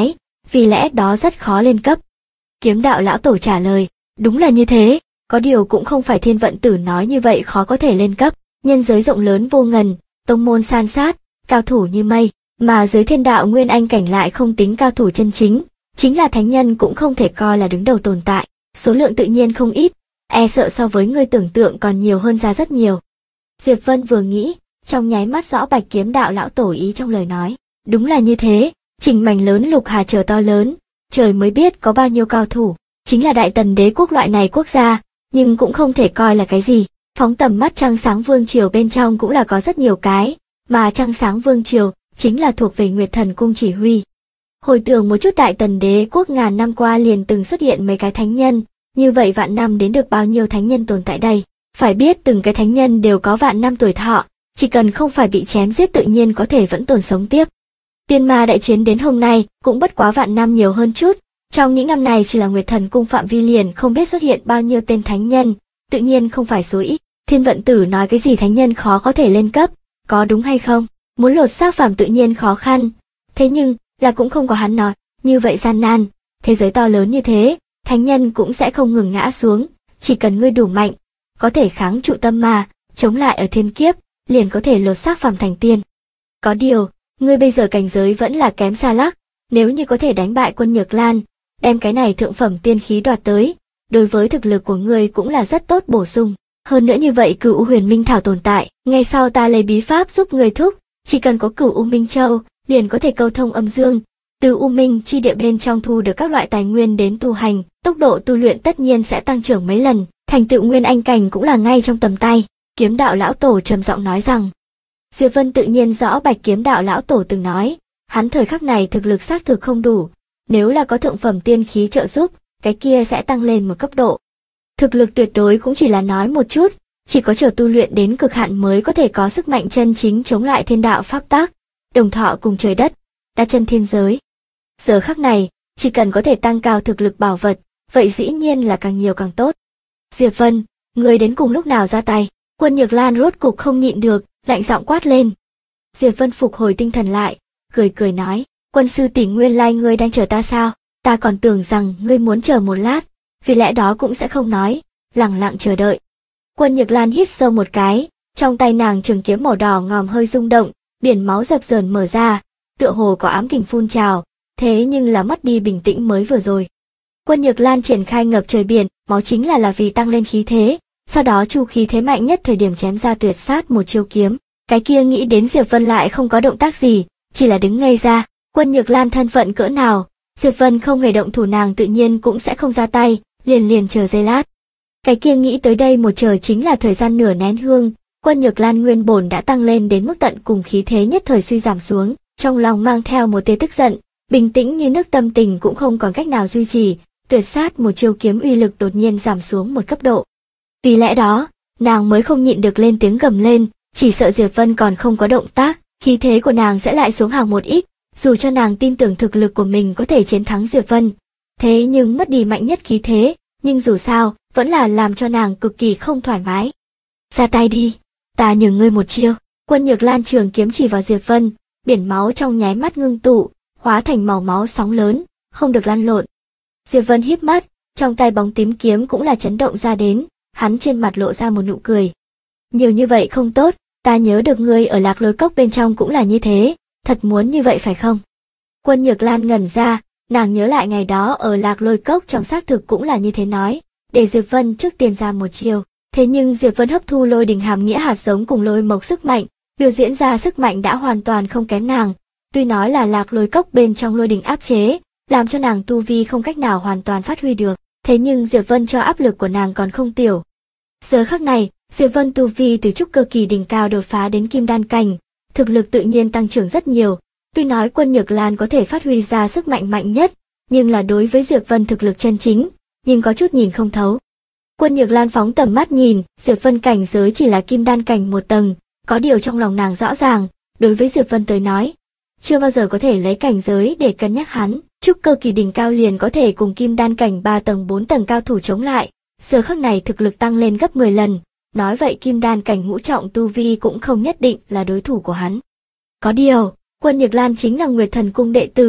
vì lẽ đó rất khó lên cấp. Kiếm đạo lão tổ trả lời, đúng là như thế, có điều cũng không phải Thiên Vận Tử nói như vậy khó có thể lên cấp, nhân giới rộng lớn vô ngần, tông môn san sát, cao thủ như mây, mà giới thiên đạo nguyên anh cảnh lại không tính cao thủ chân chính, chính là thánh nhân cũng không thể coi là đứng đầu tồn tại, số lượng tự nhiên không ít, e sợ so với người tưởng tượng còn nhiều hơn ra rất nhiều. Diệp Vân vừa nghĩ, trong nháy mắt rõ bạch kiếm đạo lão tổ ý trong lời nói, đúng là như thế, trình mảnh lớn lục hà trở to lớn, trời mới biết có bao nhiêu cao thủ, chính là Đại Tần đế quốc loại này quốc gia, nhưng cũng không thể coi là cái gì, phóng tầm mắt Trăng Sáng Vương Triều bên trong cũng là có rất nhiều cái, mà Trăng Sáng Vương Triều chính là thuộc về Nguyệt Thần Cung chỉ huy. Hồi tưởng một chút Đại Tần đế quốc ngàn năm qua liền từng xuất hiện mấy cái thánh nhân, như vậy vạn năm đến được bao nhiêu thánh nhân tồn tại đây, phải biết từng cái thánh nhân đều có vạn năm tuổi thọ, chỉ cần không phải bị chém giết tự nhiên có thể vẫn tồn sống tiếp. Tiên ma đại chiến đến hôm nay cũng bất quá vạn năm nhiều hơn chút, trong những năm này chỉ là Nguyệt Thần Cung phạm vi liền không biết xuất hiện bao nhiêu tên thánh nhân, tự nhiên không phải số ít. Thiên Vận Tử nói cái gì thánh nhân khó có thể lên cấp, có đúng hay không? Muốn lột xác phàm tự nhiên khó khăn, thế nhưng là cũng không có hắn nói như vậy gian nan. Thế giới to lớn như thế, thánh nhân cũng sẽ không ngừng ngã xuống, chỉ cần ngươi đủ mạnh, có thể kháng trụ tâm ma, chống lại ở thiên kiếp, liền có thể lột xác phàm thành tiên. Có điều, ngươi bây giờ cảnh giới vẫn là kém xa lắc, nếu như có thể đánh bại Quân Nhược Lan, đem cái này thượng phẩm tiên khí đoạt tới, đối với thực lực của ngươi cũng là rất tốt bổ sung. Hơn nữa như vậy Cửu U Huyền Minh Thảo tồn tại, ngay sau ta lấy bí pháp giúp ngươi thúc, chỉ cần có Cửu U Minh Châu, liền có thể câu thông âm dương, từ U Minh chi địa bên trong thu được các loại tài nguyên đến tu hành, tốc độ tu luyện tất nhiên sẽ tăng trưởng mấy lần, thành tựu nguyên anh cảnh cũng là ngay trong tầm tay. Kiếm đạo lão tổ trầm giọng nói rằng. Diệp Vân tự nhiên rõ bạch kiếm đạo lão tổ từng nói, hắn thời khắc này thực lực xác thực không đủ, nếu là có thượng phẩm tiên khí trợ giúp, cái kia sẽ tăng lên một cấp độ. Thực lực tuyệt đối cũng chỉ là nói một chút, chỉ có chờ tu luyện đến cực hạn mới có thể có sức mạnh chân chính chống lại thiên đạo pháp tắc, đồng thọ cùng trời đất, đa chân thiên giới. Giờ khắc này, chỉ cần có thể tăng cao thực lực bảo vật, vậy dĩ nhiên là càng nhiều càng tốt. Diệp Vân, người đến cùng lúc nào ra tay? Quân Nhược Lan rốt cục không nhịn được, lạnh giọng quát lên. Diệp Vân phục hồi tinh thần lại, cười cười nói, quân sư tỷ nguyên lai ngươi đang chờ ta sao? Ta còn tưởng rằng ngươi muốn chờ một lát, vì lẽ đó cũng sẽ không nói, lặng lặng chờ đợi. Quân Nhược Lan hít sâu một cái, trong tay nàng trường kiếm màu đỏ ngòm hơi rung động, biển máu dập dờn mở ra, tựa hồ có ám kình phun trào, thế nhưng là mất đi bình tĩnh mới vừa rồi. Quân Nhược Lan triển khai ngập trời biển, máu chính là vì tăng lên khí thế, sau đó chu khí thế mạnh nhất thời điểm chém ra tuyệt sát một chiêu kiếm. Cái kia nghĩ đến Diệp Vân lại không có động tác gì, chỉ là đứng ngây ra. Quân Nhược Lan thân phận cỡ nào, Diệp Vân không hề động thủ nàng tự nhiên cũng sẽ không ra tay, liền chờ giây lát. Cái kia nghĩ tới đây một chờ chính là thời gian nửa nén hương, Quân Nhược Lan nguyên bổn đã tăng lên đến mức tận cùng khí thế nhất thời suy giảm xuống, trong lòng mang theo một tia tức giận, bình tĩnh như nước tâm tình cũng không còn cách nào duy trì, tuyệt sát một chiêu kiếm uy lực đột nhiên giảm xuống một cấp độ. Vì lẽ đó, nàng mới không nhịn được lên tiếng gầm lên, chỉ sợ Diệp Vân còn không có động tác, khí thế của nàng sẽ lại xuống hàng một ít, dù cho nàng tin tưởng thực lực của mình có thể chiến thắng Diệp Vân. Thế nhưng mất đi mạnh nhất khí thế, nhưng dù sao, vẫn là làm cho nàng cực kỳ không thoải mái. Ra tay đi, ta nhường ngươi một chiêu. Quân Nhược Lan trường kiếm chỉ vào Diệp Vân, biển máu trong nháy mắt ngưng tụ, hóa thành màu máu sóng lớn, không được lăn lộn. Diệp Vân híp mắt, trong tay bóng tím kiếm cũng là chấn động ra đến, hắn trên mặt lộ ra một nụ cười. Nhiều như vậy không tốt, ta nhớ được ngươi ở Lạc Lôi Cốc bên trong cũng là như thế, thật muốn như vậy phải không? Quân Nhược Lan ngẩn ra, nàng nhớ lại ngày đó ở Lạc Lôi Cốc trong xác thực cũng là như thế nói, để Diệp Vân trước tiên ra một chiêu. Thế nhưng Diệp Vân hấp thu lôi đình hàm nghĩa hạt giống cùng lôi mộc sức mạnh, biểu diễn ra sức mạnh đã hoàn toàn không kém nàng. Tuy nói là Lạc Lôi Cốc bên trong lôi đình áp chế, làm cho nàng tu vi không cách nào hoàn toàn phát huy được, thế nhưng Diệp Vân cho áp lực của nàng còn không tiểu. Giờ khắc này, Diệp Vân tu vi từ trúc cơ kỳ đỉnh cao đột phá đến kim đan cảnh, thực lực tự nhiên tăng trưởng rất nhiều. Tuy nói Quân Nhược Lan có thể phát huy ra sức mạnh mạnh nhất, nhưng là đối với Diệp Vân thực lực chân chính, nhưng có chút nhìn không thấu. Quân Nhược Lan phóng tầm mắt nhìn, Diệp Vân cảnh giới chỉ là kim đan cảnh một tầng, có điều trong lòng nàng rõ ràng, đối với Diệp Vân tới nói, chưa bao giờ có thể lấy cảnh giới để cân nhắc hắn, trúc cơ kỳ đỉnh cao liền có thể cùng kim đan cảnh 3 tầng 4 tầng cao thủ chống lại, giờ khắc này thực lực tăng lên gấp 10 lần, nói vậy kim đan cảnh ngũ trọng tu vi cũng không nhất định là đối thủ của hắn. Có điều, Quân Nhược Lan chính là Nguyệt Thần Cung đệ tử,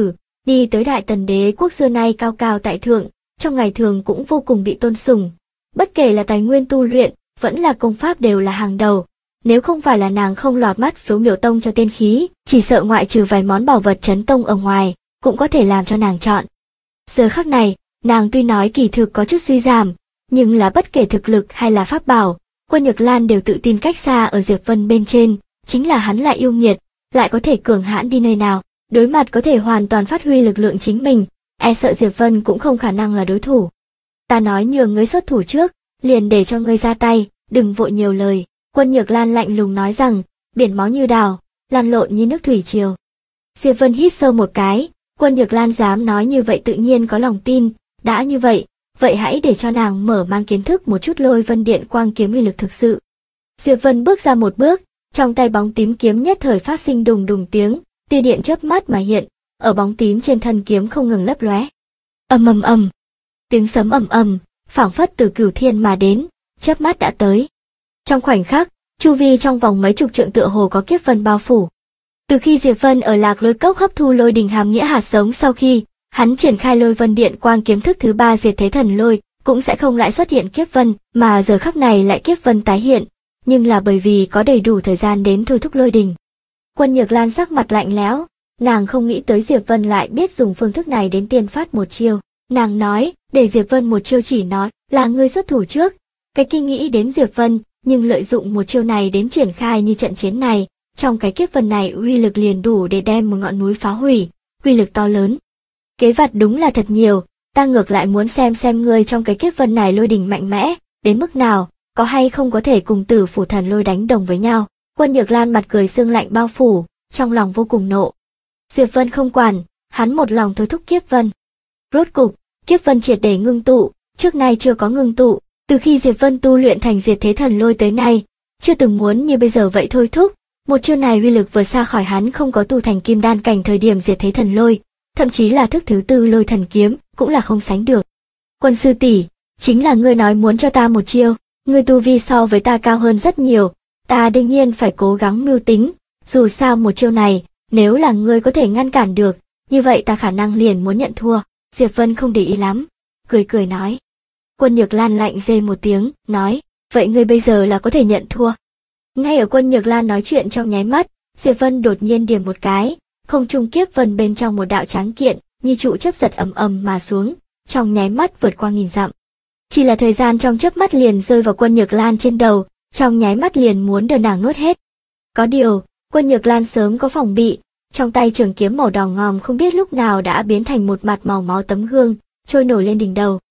đi tới Đại Tần đế quốc xưa nay cao cao tại thượng, trong ngày thường cũng vô cùng bị tôn sùng. Bất kể là tài nguyên tu luyện, vẫn là công pháp đều là hàng đầu. Nếu không phải là nàng không lọt mắt phiếu miểu tông cho tiên khí, chỉ sợ ngoại trừ vài món bảo vật chấn tông ở ngoài, cũng có thể làm cho nàng chọn. Giờ khắc này, nàng tuy nói kỳ thực có chút suy giảm, nhưng là bất kể thực lực hay là pháp bảo, Quân Nhược Lan đều tự tin cách xa ở Diệp Vân bên trên, chính là hắn lại yêu nghiệt, lại có thể cường hãn đi nơi nào, đối mặt có thể hoàn toàn phát huy lực lượng chính mình, e sợ Diệp Vân cũng không khả năng là đối thủ. Ta nói nhường ngươi xuất thủ trước, liền để cho ngươi ra tay, đừng vội nhiều lời. Quân Nhược Lan lạnh lùng nói rằng, biển máu như đào, lăn lộn như nước thủy triều. Diệp Vân hít sâu một cái, Quân Nhược Lan dám nói như vậy tự nhiên có lòng tin, đã như vậy, vậy hãy để cho nàng mở mang kiến thức một chút Lôi Vân Điện quang kiếm uy lực thực sự. Diệp Vân bước ra một bước, trong tay bóng tím kiếm nhất thời phát sinh đùng đùng tiếng, tia điện chớp mắt mà hiện, ở bóng tím trên thân kiếm không ngừng lấp lóe. Ầm ầm ầm, tiếng sấm ầm ầm, phảng phất từ cửu thiên mà đến, chớp mắt đã tới. Trong khoảnh khắc, chu vi trong vòng mấy chục trượng tựa hồ có kiếp vân bao phủ. Từ khi Diệp Vân ở Lạc Lôi Cốc hấp thu lôi đình hàm nghĩa hạt giống sau khi hắn triển khai Lôi Vân Điện quang kiếm thức thứ 3 diệt thế thần lôi, cũng sẽ không lại xuất hiện kiếp vân, mà giờ khắc này lại kiếp vân tái hiện, nhưng là bởi vì có đầy đủ thời gian đến thôi thúc lôi đình. Quân Nhược Lan sắc mặt lạnh lẽo, nàng không nghĩ tới Diệp Vân lại biết dùng phương thức này đến tiên phát một chiêu. Nàng nói, để Diệp Vân một chiêu chỉ nói là ngươi xuất thủ trước. Cái kinh nghĩ đến Diệp Vân, nhưng lợi dụng một chiêu này đến triển khai như trận chiến này, trong cái kiếp vân này uy lực liền đủ để đem một ngọn núi phá hủy, uy lực to lớn. Kế vật đúng là thật nhiều, ta ngược lại muốn xem ngươi trong cái kiếp vân này lôi đình mạnh mẽ, đến mức nào, có hay không có thể cùng Tử Phủ Thần Lôi đánh đồng với nhau. Quân Nhược Lan mặt cười sương lạnh bao phủ, trong lòng vô cùng nộ. Diệp Vân không quản, hắn một lòng thôi thúc kiếp vân. Rốt cục, kiếp vân triệt để ngưng tụ, trước nay chưa có ngưng tụ, từ khi Diệp Vân tu luyện thành diệt thế thần lôi tới nay, chưa từng muốn như bây giờ vậy thôi thúc. Một chiêu này uy lực vừa xa khỏi hắn không có tu thành kim đan cảnh thời điểm diệt thế thần lôi, thậm chí là thức thứ 4 lôi thần kiếm cũng là không sánh được. Quân sư tỷ, chính là ngươi nói muốn cho ta một chiêu, ngươi tu vi so với ta cao hơn rất nhiều, ta đương nhiên phải cố gắng mưu tính, dù sao một chiêu này, nếu là ngươi có thể ngăn cản được, như vậy ta khả năng liền muốn nhận thua. Diệp Vân không để ý lắm, cười nói. Quân Nhược Lan lạnh rên một tiếng, nói, vậy ngươi bây giờ là có thể nhận thua. Ngay ở Quân Nhược Lan nói chuyện trong nháy mắt, Diệp Vân đột nhiên điểm một cái, không trung kiếp vân bên trong một đạo tráng kiện, như trụ chớp giật ầm ầm mà xuống, trong nháy mắt vượt qua nghìn dặm. Chỉ là thời gian trong chớp mắt liền rơi vào Quân Nhược Lan trên đầu, trong nháy mắt liền muốn đưa nàng nuốt hết. Có điều, Quân Nhược Lan sớm có phòng bị, trong tay trường kiếm màu đỏ ngòm không biết lúc nào đã biến thành một mặt màu máu tấm gương, trôi nổi lên đỉnh đầu.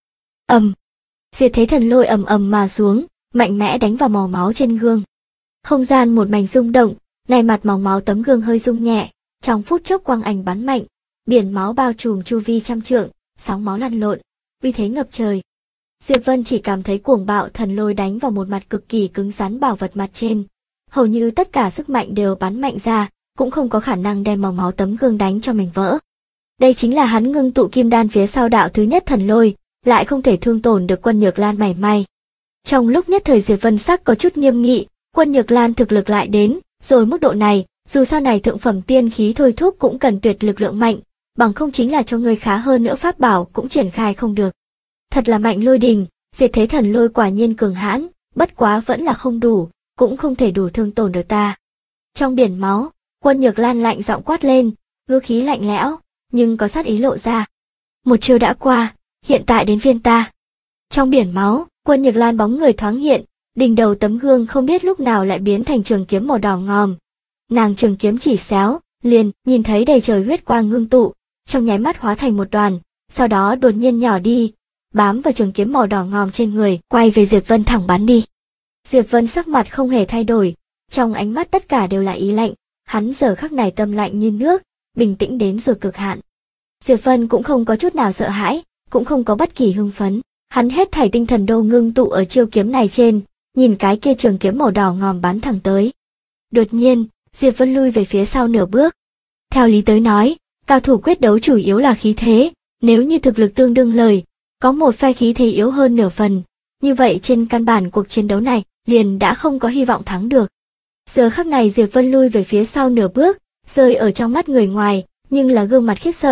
Diệt thế thần lôi ầm ầm mà xuống, mạnh mẽ đánh vào màu máu trên gương. Không gian một mảnh rung động, này mặt màu máu tấm gương hơi rung nhẹ, trong phút chốc quang ảnh bắn mạnh, biển máu bao trùm chu vi trăm trượng, sóng máu lăn lộn, uy thế ngập trời. Diệp Vân chỉ cảm thấy cuồng bạo thần lôi đánh vào một mặt cực kỳ cứng rắn bảo vật mặt trên, hầu như tất cả sức mạnh đều bắn mạnh ra, cũng không có khả năng đem màu máu tấm gương đánh cho mình vỡ. Đây chính là hắn ngưng tụ kim đan phía sau đạo thứ nhất thần lôi, lại không thể thương tổn được Quân Nhược Lan mảy may. Trong lúc nhất thời Diệp Vân sắc có chút nghiêm nghị, Quân Nhược Lan thực lực lại đến, rồi mức độ này, dù sau này thượng phẩm tiên khí thôi thúc cũng cần tuyệt lực lượng mạnh, bằng không chính là cho người khá hơn nữa pháp bảo cũng triển khai không được. Thật là mạnh lôi đình, diệt thế thần lôi quả nhiên cường hãn, bất quá vẫn là không đủ, cũng không thể đủ thương tổn được ta. Trong biển máu, Quân Nhược Lan lạnh giọng quát lên, ngữ khí lạnh lẽo, nhưng có sát ý lộ ra. Một chiêu đã qua, hiện tại đến phiên ta. Trong biển máu, Quân Nhược Lan bóng người thoáng hiện, đỉnh đầu tấm gương không biết lúc nào lại biến thành trường kiếm màu đỏ ngòm. Nàng trường kiếm chỉ xéo, liền nhìn thấy đầy trời huyết quang ngưng tụ, trong nháy mắt hóa thành một đoàn, sau đó đột nhiên nhỏ đi, bám vào trường kiếm màu đỏ ngòm trên người, quay về Diệp Vân thẳng bắn đi. Diệp Vân sắc mặt không hề thay đổi, trong ánh mắt tất cả đều là ý lạnh, hắn giờ khắc này tâm lạnh như nước, bình tĩnh đến rồi cực hạn. Diệp Vân cũng không có chút nào sợ hãi, cũng không có bất kỳ hưng phấn, hắn hết thảy tinh thần đô ngưng tụ ở chiêu kiếm này trên, nhìn cái kia trường kiếm màu đỏ ngòm bắn thẳng tới. Đột nhiên, Diệp Vân lui về phía sau nửa bước. Theo lý tới nói, cao thủ quyết đấu chủ yếu là khí thế, nếu như thực lực tương đương lời, có một phe khí thế yếu hơn nửa phần, như vậy trên căn bản cuộc chiến đấu này liền đã không có hy vọng thắng được. Giờ khắc này Diệp Vân lui về phía sau nửa bước, rơi ở trong mắt người ngoài, nhưng là gương mặt khiếp sợ,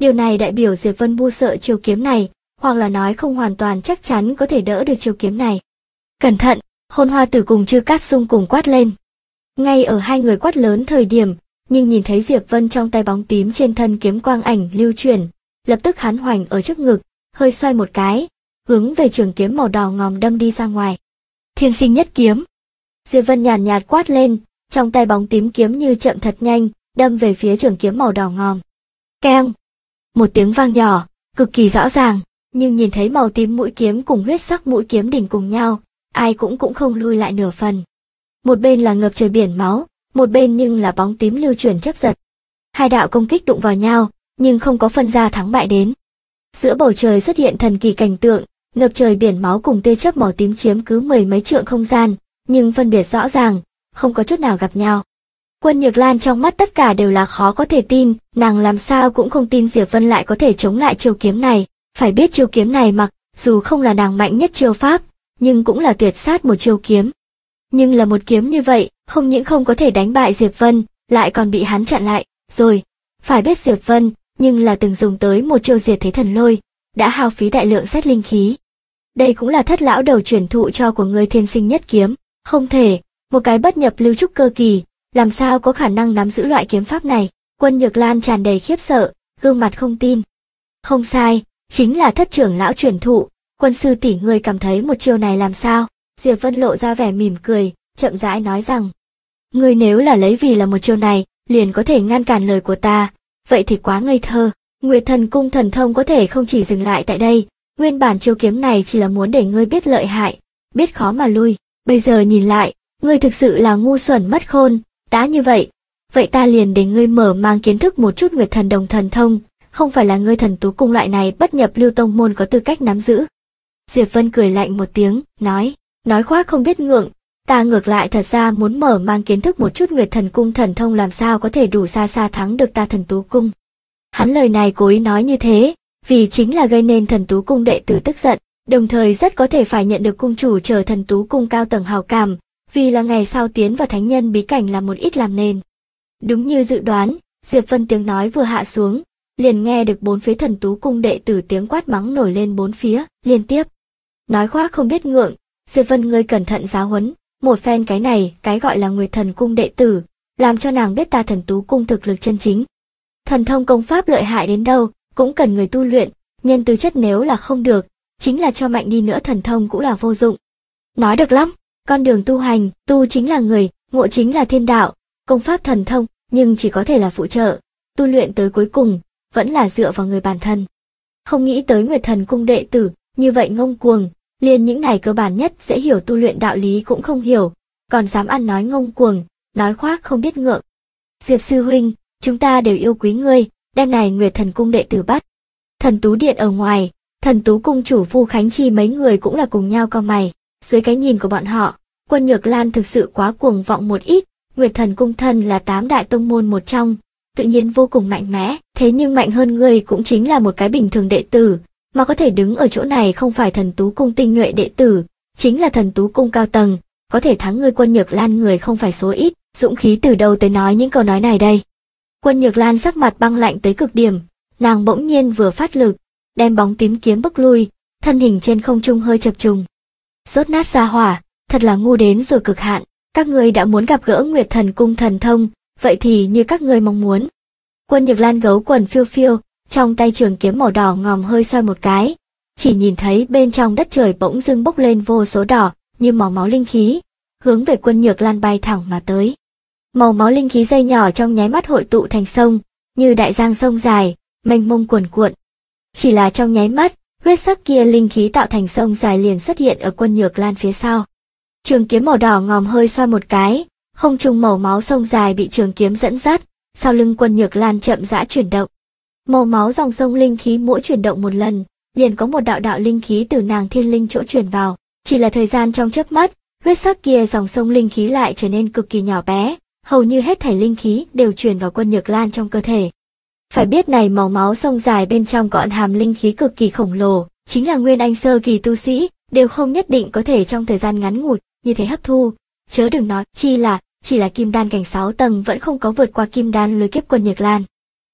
Điều này đại biểu Diệp Vân bu sợ chiêu kiếm này, hoặc là nói không hoàn toàn chắc chắn có thể đỡ được chiêu kiếm này. Cẩn thận, Khôn Hoa Tử cùng Chư Cát Sung cùng quát lên. Ngay ở hai người quát lớn thời điểm, nhưng nhìn thấy Diệp Vân trong tay bóng tím trên thân kiếm quang ảnh lưu chuyển, lập tức hắn hoành ở trước ngực, hơi xoay một cái, hướng về trường kiếm màu đỏ ngòm đâm đi ra ngoài. Thiên sinh nhất kiếm. Diệp Vân nhàn nhạt quát lên, trong tay bóng tím kiếm như chậm thật nhanh, đâm về phía trường kiếm màu đỏ ngòm. Keng! Một tiếng vang nhỏ, cực kỳ rõ ràng, nhưng nhìn thấy màu tím mũi kiếm cùng huyết sắc mũi kiếm đỉnh cùng nhau, ai cũng không lui lại nửa phần. Một bên là ngập trời biển máu, một bên nhưng là bóng tím lưu chuyển chớp giật. Hai đạo công kích đụng vào nhau, nhưng không có phân ra thắng bại đến. Giữa bầu trời xuất hiện thần kỳ cảnh tượng, ngập trời biển máu cùng tia chớp màu tím chiếm cứ mười mấy trượng không gian, nhưng phân biệt rõ ràng, không có chút nào gặp nhau. Quân Nhược Lan trong mắt tất cả đều là khó có thể tin, nàng làm sao cũng không tin Diệp Vân lại có thể chống lại chiêu kiếm này. Phải biết chiêu kiếm này mặc dù không là nàng mạnh nhất chiêu pháp, nhưng cũng là tuyệt sát một chiêu kiếm. Nhưng là một kiếm như vậy, không những không có thể đánh bại Diệp Vân, lại còn bị hắn chặn lại, rồi. Phải biết Diệp Vân, nhưng là từng dùng tới một chiêu diệt thế thần lôi, đã hao phí đại lượng xét linh khí. Đây cũng là thất lão đầu truyền thụ cho của người thiên sinh nhất kiếm, không thể, một cái bất nhập lưu trúc cơ kỳ, làm sao có khả năng nắm giữ loại kiếm pháp này. Quân Nhược Lan tràn đầy khiếp sợ, gương mặt không tin. Không sai, chính là thất trưởng lão truyền thụ, Quân sư tỷ người cảm thấy một chiêu này làm sao? Diệp Vân lộ ra vẻ mỉm cười, chậm rãi nói rằng, ngươi nếu là lấy vì là một chiêu này, liền có thể ngăn cản lời của ta, vậy thì quá ngây thơ. Nguyệt Thần Cung thần thông có thể không chỉ dừng lại tại đây, nguyên bản chiêu kiếm này chỉ là muốn để ngươi biết lợi hại, biết khó mà lui. Bây giờ nhìn lại, ngươi thực sự là ngu xuẩn mất khôn, đã như vậy ta liền để ngươi mở mang kiến thức một chút Nguyệt Thần Đồng thần thông, không phải là ngươi Thần Tú Cung loại này bất nhập lưu tông môn có tư cách nắm giữ. Diệp Vân cười lạnh một tiếng, nói khoác không biết ngượng, ta ngược lại thật ra muốn mở mang kiến thức một chút Nguyệt Thần Cung thần thông làm sao có thể đủ xa xa thắng được ta Thần Tú Cung. Hắn lời này cố ý nói như thế, vì chính là gây nên Thần Tú Cung đệ tử tức giận, đồng thời rất có thể phải nhận được cung chủ chờ Thần Tú Cung cao tầng hào cảm, vì là ngày sau tiến vào thánh nhân bí cảnh làm một ít làm nền. Đúng như dự đoán, Diệp Vân tiếng nói vừa hạ xuống, liền nghe được bốn phía Thần Tú Cung đệ tử tiếng quát mắng nổi lên bốn phía, liên tiếp. Nói khoác không biết ngượng, Diệp Vân ngươi cẩn thận giáo huấn, một phen cái này, cái gọi là Nguyệt Thần Cung đệ tử, làm cho nàng biết ta Thần Tú Cung thực lực chân chính. Thần thông công pháp lợi hại đến đâu, cũng cần người tu luyện, nhân tư chất nếu là không được, chính là cho mạnh đi nữa thần thông cũng là vô dụng. Nói được lắm, con đường tu hành, tu chính là người, ngộ chính là thiên đạo, công pháp thần thông, nhưng chỉ có thể là phụ trợ, tu luyện tới cuối cùng, vẫn là dựa vào người bản thân. Không nghĩ tới Nguyệt Thần Cung đệ tử, như vậy ngông cuồng, liền những này cơ bản nhất dễ hiểu tu luyện đạo lý cũng không hiểu, còn dám ăn nói ngông cuồng, nói khoác không biết ngượng. Diệp sư huynh, chúng ta đều yêu quý ngươi, đêm này Nguyệt Thần Cung đệ tử bắt. Thần Tú Điện ở ngoài, Thần Tú Cung chủ Vu Khánh Chi mấy người cũng là cùng nhau cau mày, dưới cái nhìn của bọn họ, Quân Nhược Lan thực sự quá cuồng vọng một ít, Nguyệt Thần Cung thân là 8 đại tông môn một trong, tự nhiên vô cùng mạnh mẽ, thế nhưng mạnh hơn ngươi cũng chính là một cái bình thường đệ tử, mà có thể đứng ở chỗ này không phải Thần Tú Cung tinh nhuệ đệ tử, chính là Thần Tú Cung cao tầng, có thể thắng ngươi Quân Nhược Lan người không phải số ít, dũng khí từ đâu tới nói những câu nói này đây. Quân Nhược Lan sắc mặt băng lạnh tới cực điểm, nàng bỗng nhiên vừa phát lực, đem bóng tím kiếm bức lui, thân hình trên không trung hơi chập trùng. Rốt nát ra hỏa, thật là ngu đến rồi cực hạn, các ngươi đã muốn gặp gỡ Nguyệt Thần Cung thần thông, vậy thì như các ngươi mong muốn. Quân Nhược Lan gấu quần phiêu phiêu, trong tay trường kiếm màu đỏ ngòm hơi xoay một cái, chỉ nhìn thấy bên trong đất trời bỗng dưng bốc lên vô số đỏ, như màu máu linh khí, hướng về Quân Nhược Lan bay thẳng mà tới. Màu máu linh khí dây nhỏ trong nháy mắt hội tụ thành sông, như đại giang sông dài, mênh mông cuồn cuộn. Chỉ là trong nháy mắt, huyết sắc kia linh khí tạo thành sông dài liền xuất hiện ở Quân Nhược Lan phía sau. Trường kiếm màu đỏ ngòm hơi xoay một cái, không trung màu máu sông dài bị trường kiếm dẫn dắt, sau lưng Quân Nhược Lan chậm rãi chuyển động. Màu máu dòng sông linh khí mỗi chuyển động một lần, liền có một đạo đạo linh khí từ nàng thiên linh chỗ truyền vào. Chỉ là thời gian trong chớp mắt, huyết sắc kia dòng sông linh khí lại trở nên cực kỳ nhỏ bé, hầu như hết thảy linh khí đều truyền vào Quân Nhược Lan trong cơ thể. Phải biết này màu máu sông dài bên trong có ẩn hàm linh khí cực kỳ khổng lồ, chính là nguyên anh sơ kỳ tu sĩ, đều không nhất định có thể trong thời gian ngắn ngủi như thế hấp thu, chớ đừng nói chỉ là kim đan cảnh 6 tầng vẫn không có vượt qua kim đan lôi kiếp Quân Nhược Lan.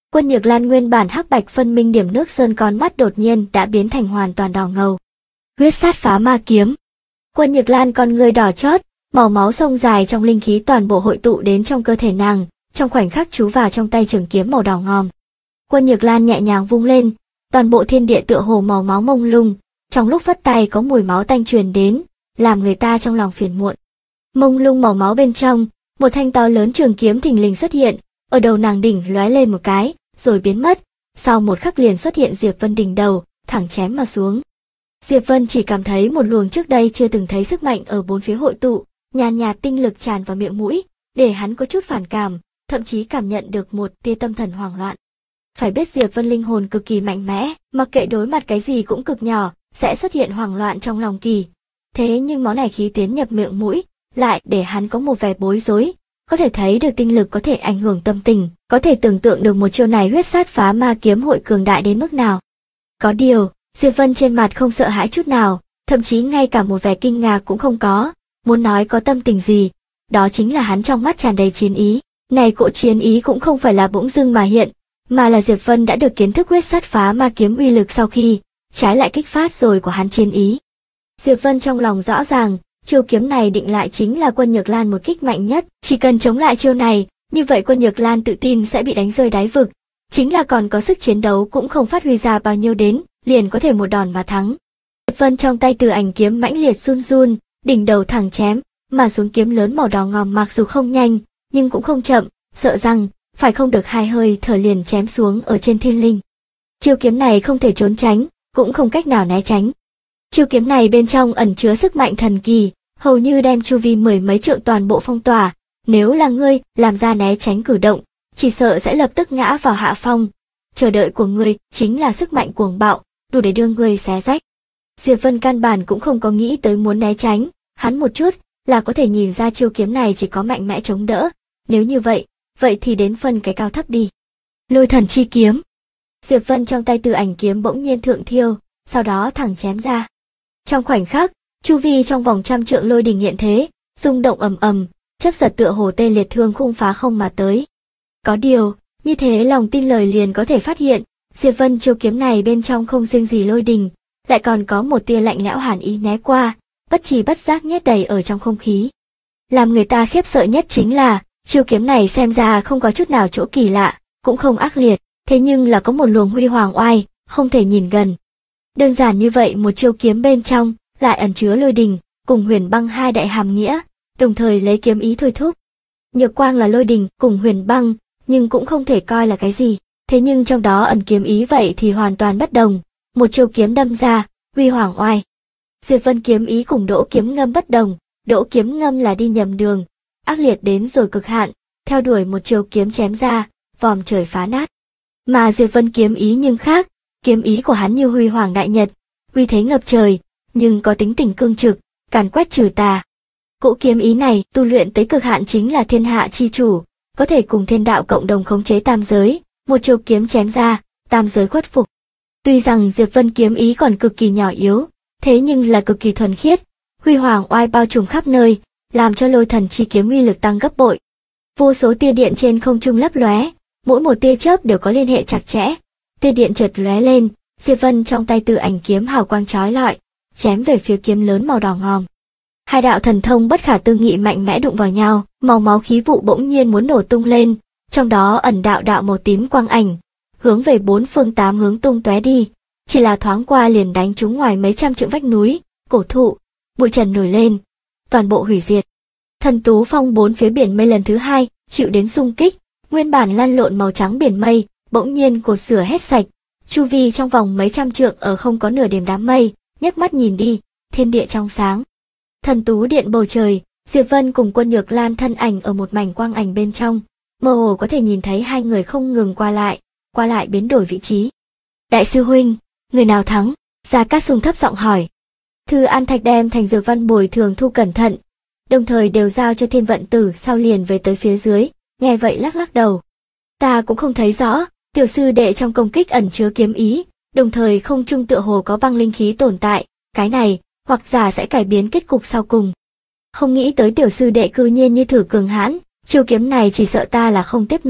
Quân Nhược Lan nguyên bản hắc bạch phân minh điểm nước sơn con mắt đột nhiên đã biến thành hoàn toàn đỏ ngầu. Huyết sát phá ma kiếm. Quân Nhược Lan con người đỏ chót, màu máu sông dài trong linh khí toàn bộ hội tụ đến trong cơ thể nàng, trong khoảnh khắc chú vào trong tay trường kiếm màu đỏ ngòm. Quân Nhược Lan nhẹ nhàng vung lên, toàn bộ thiên địa tựa hồ màu máu mông lung, trong lúc phất tay có mùi máu tanh truyền đến, làm người ta trong lòng phiền muộn. Mông lung màu máu bên trong, một thanh to lớn trường kiếm thình lình xuất hiện, ở đầu nàng đỉnh lóe lên một cái, rồi biến mất, sau một khắc liền xuất hiện Diệp Vân đỉnh đầu, thẳng chém mà xuống. Diệp Vân chỉ cảm thấy một luồng trước đây chưa từng thấy sức mạnh ở bốn phía hội tụ, nhàn nhạt tinh lực tràn vào miệng mũi, để hắn có chút phản cảm, thậm chí cảm nhận được một tia tâm thần hoảng loạn. Phải biết Diệp Vân linh hồn cực kỳ mạnh mẽ, mặc kệ đối mặt cái gì cũng cực nhỏ, sẽ xuất hiện hoảng loạn trong lòng kỳ. Thế nhưng máu này khí tiến nhập miệng mũi, lại để hắn có một vẻ bối rối, có thể thấy được tinh lực có thể ảnh hưởng tâm tình, có thể tưởng tượng được một chiêu này huyết sát phá ma kiếm hội cường đại đến mức nào. Có điều, Diệp Vân trên mặt không sợ hãi chút nào, thậm chí ngay cả một vẻ kinh ngạc cũng không có, muốn nói có tâm tình gì, đó chính là hắn trong mắt tràn đầy chiến ý. Này cỗ chiến ý cũng không phải là bỗng dưng mà hiện, mà là Diệp Vân đã được kiến thức huyết sát phá ma kiếm uy lực sau khi trái lại kích phát rồi của hắn chiến ý. Diệp Vân trong lòng rõ ràng, chiêu kiếm này định lại chính là Quân Nhược Lan một kích mạnh nhất, chỉ cần chống lại chiêu này, như vậy Quân Nhược Lan tự tin sẽ bị đánh rơi đáy vực, chính là còn có sức chiến đấu cũng không phát huy ra bao nhiêu đến, liền có thể một đòn mà thắng. Diệp Vân trong tay Từ Ảnh kiếm mãnh liệt run run, đỉnh đầu thẳng chém, mà xuống kiếm lớn màu đỏ ngòm mặc dù không nhanh, nhưng cũng không chậm, sợ rằng phải không được hai hơi thở liền chém xuống ở trên thiên linh. Chiêu kiếm này không thể trốn tránh, cũng không cách nào né tránh. Chiêu kiếm này bên trong ẩn chứa sức mạnh thần kỳ, hầu như đem chu vi mười mấy trượng toàn bộ phong tỏa, nếu là ngươi làm ra né tránh cử động, chỉ sợ sẽ lập tức ngã vào hạ phong. Chờ đợi của ngươi chính là sức mạnh cuồng bạo, đủ để đưa ngươi xé rách. Diệp Vân căn bản cũng không có nghĩ tới muốn né tránh, hắn một chút là có thể nhìn ra chiêu kiếm này chỉ có mạnh mẽ chống đỡ, nếu như vậy thì đến phân cái cao thấp đi. Lôi thần chi kiếm. Diệp Vân trong tay Từ Ảnh kiếm bỗng nhiên thượng thiêu, sau đó thẳng chém ra. Trong khoảnh khắc, chu vi trong vòng trăm trượng lôi đình hiện thế, rung động ầm ầm, chớp giật tựa hồ tê liệt thương khung phá không mà tới. Có điều, như thế lòng tin lời liền có thể phát hiện, Diệp Vân chiêu kiếm này bên trong không riêng gì lôi đình, lại còn có một tia lạnh lẽo hàn ý né qua, bất trì bất giác nhét đầy ở trong không khí. Làm người ta khiếp sợ nhất chính là, chiêu kiếm này xem ra không có chút nào chỗ kỳ lạ, cũng không ác liệt, thế nhưng là có một luồng huy hoàng oai, không thể nhìn gần. Đơn giản như vậy một chiêu kiếm bên trong, lại ẩn chứa lôi đình, cùng huyền băng hai đại hàm nghĩa, đồng thời lấy kiếm ý thôi thúc. Nhược quang là lôi đình, cùng huyền băng, nhưng cũng không thể coi là cái gì, thế nhưng trong đó ẩn kiếm ý vậy thì hoàn toàn bất đồng, một chiêu kiếm đâm ra, huy hoàng oai. Diệp Vân kiếm ý cùng Đỗ Kiếm Ngâm bất đồng, Đỗ Kiếm Ngâm là đi nhầm đường, ác liệt đến rồi cực hạn, theo đuổi một chiêu kiếm chém ra, vòm trời phá nát. Mà Diệp Vân kiếm ý nhưng khác, kiếm ý của hắn như huy hoàng đại nhật, uy thế ngập trời, nhưng có tính tình cương trực, càn quét trừ tà. Cỗ kiếm ý này tu luyện tới cực hạn chính là thiên hạ chi chủ, có thể cùng thiên đạo cộng đồng khống chế tam giới, một chiêu kiếm chém ra, tam giới khuất phục. Tuy rằng Diệp Vân kiếm ý còn cực kỳ nhỏ yếu, thế nhưng là cực kỳ thuần khiết, huy hoàng oai bao trùm khắp nơi, làm cho lôi thần chi kiếm uy lực tăng gấp bội. Vô số tia điện trên không trung lấp lóe, mỗi một tia chớp đều có liên hệ chặt chẽ. Tia điện chợt lóe lên, Diệp Vân trong tay Từ Ảnh kiếm hào quang chói lọi, chém về phía kiếm lớn màu đỏ ngòm. Hai đạo thần thông bất khả tư nghị mạnh mẽ đụng vào nhau, màu máu khí vụ bỗng nhiên muốn nổ tung lên, trong đó ẩn đạo đạo màu tím quang ảnh, hướng về bốn phương tám hướng tung tóe đi, chỉ là thoáng qua liền đánh trúng ngoài mấy trăm trượng vách núi, cổ thụ, bụi trần nổi lên, toàn bộ hủy diệt. Thần Tú Phong bốn phía biển mây lần thứ hai chịu đến xung kích, nguyên bản lăn lộn màu trắng biển mây bỗng nhiên cột sửa hết sạch, chu vi trong vòng mấy trăm trượng ở không có nửa điểm đám mây, nhấc mắt nhìn đi, thiên địa trong sáng. Thần Tú điện bầu trời, Diệp Vân cùng Quân Nhược Lan thân ảnh ở một mảnh quang ảnh bên trong, mơ hồ có thể nhìn thấy hai người không ngừng qua lại biến đổi vị trí. Đại sư huynh, người nào thắng? Gia Cát Sùng thấp giọng hỏi. Thư An Thạch đem thành dược văn bồi thường thu cẩn thận, đồng thời đều giao cho Thiên Vận Tử, sau liền về tới phía dưới, nghe vậy lắc lắc đầu. Ta cũng không thấy rõ, tiểu sư đệ trong công kích ẩn chứa kiếm ý, đồng thời không trung tựa hồ có băng linh khí tồn tại, cái này, hoặc giả sẽ cải biến kết cục sau cùng. Không nghĩ tới tiểu sư đệ cư nhiên như thử cường hãn, chiêu kiếm này chỉ sợ ta là không tiếp nổi.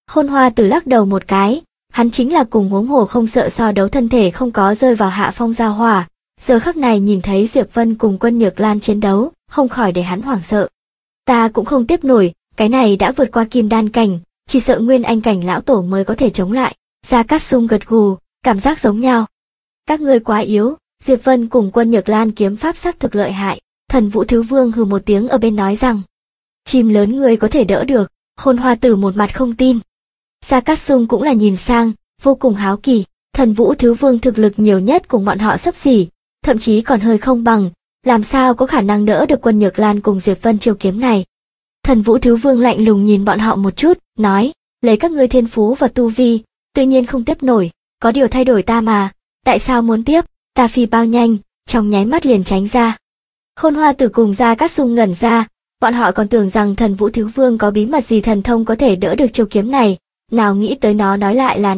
Khôn Hoa Tử lắc đầu một cái, hắn chính là cùng huống hồ không sợ so đấu thân thể không có rơi vào hạ phong gia hỏa, giờ khắc này nhìn thấy Diệp Vân cùng Quân Nhược Lan chiến đấu, không khỏi để hắn hoảng sợ. Ta cũng không tiếp nổi, cái này đã vượt qua kim đan cảnh, chỉ sợ nguyên anh cảnh lão tổ mới có thể chống lại. Gia Cát Sung gật gù, cảm giác giống nhau. Các ngươi quá yếu, Diệp Vân cùng Quân Nhược Lan kiếm pháp sắc thực lợi hại. Thần Vũ Thứ Vương hừ một tiếng ở bên nói rằng, chim lớn ngươi có thể đỡ được. Khôn Hoa Tử một mặt không tin. Gia Cát Sung cũng là nhìn sang, vô cùng háo kỳ. Thần Vũ Thứ Vương thực lực nhiều nhất cùng bọn họ xấp xỉ, thậm chí còn hơi không bằng, làm sao có khả năng đỡ được Quân Nhược Lan cùng Diệp Vân chiêu kiếm này. Thần Vũ Thứ Vương lạnh lùng nhìn bọn họ một chút, nói, lấy các ngươi thiên phú và tu vi, tự nhiên không tiếp nổi, có điều thay đổi ta mà, tại sao muốn tiếp, ta phi bao nhanh, trong nháy mắt liền tránh ra. Khôn Hoa Tử cùng Gia Cát Sung ngẩn ra, bọn họ còn tưởng rằng Thần Vũ Thứ Vương có bí mật gì thần thông có thể đỡ được chiêu kiếm này, nào nghĩ tới nó nói lại là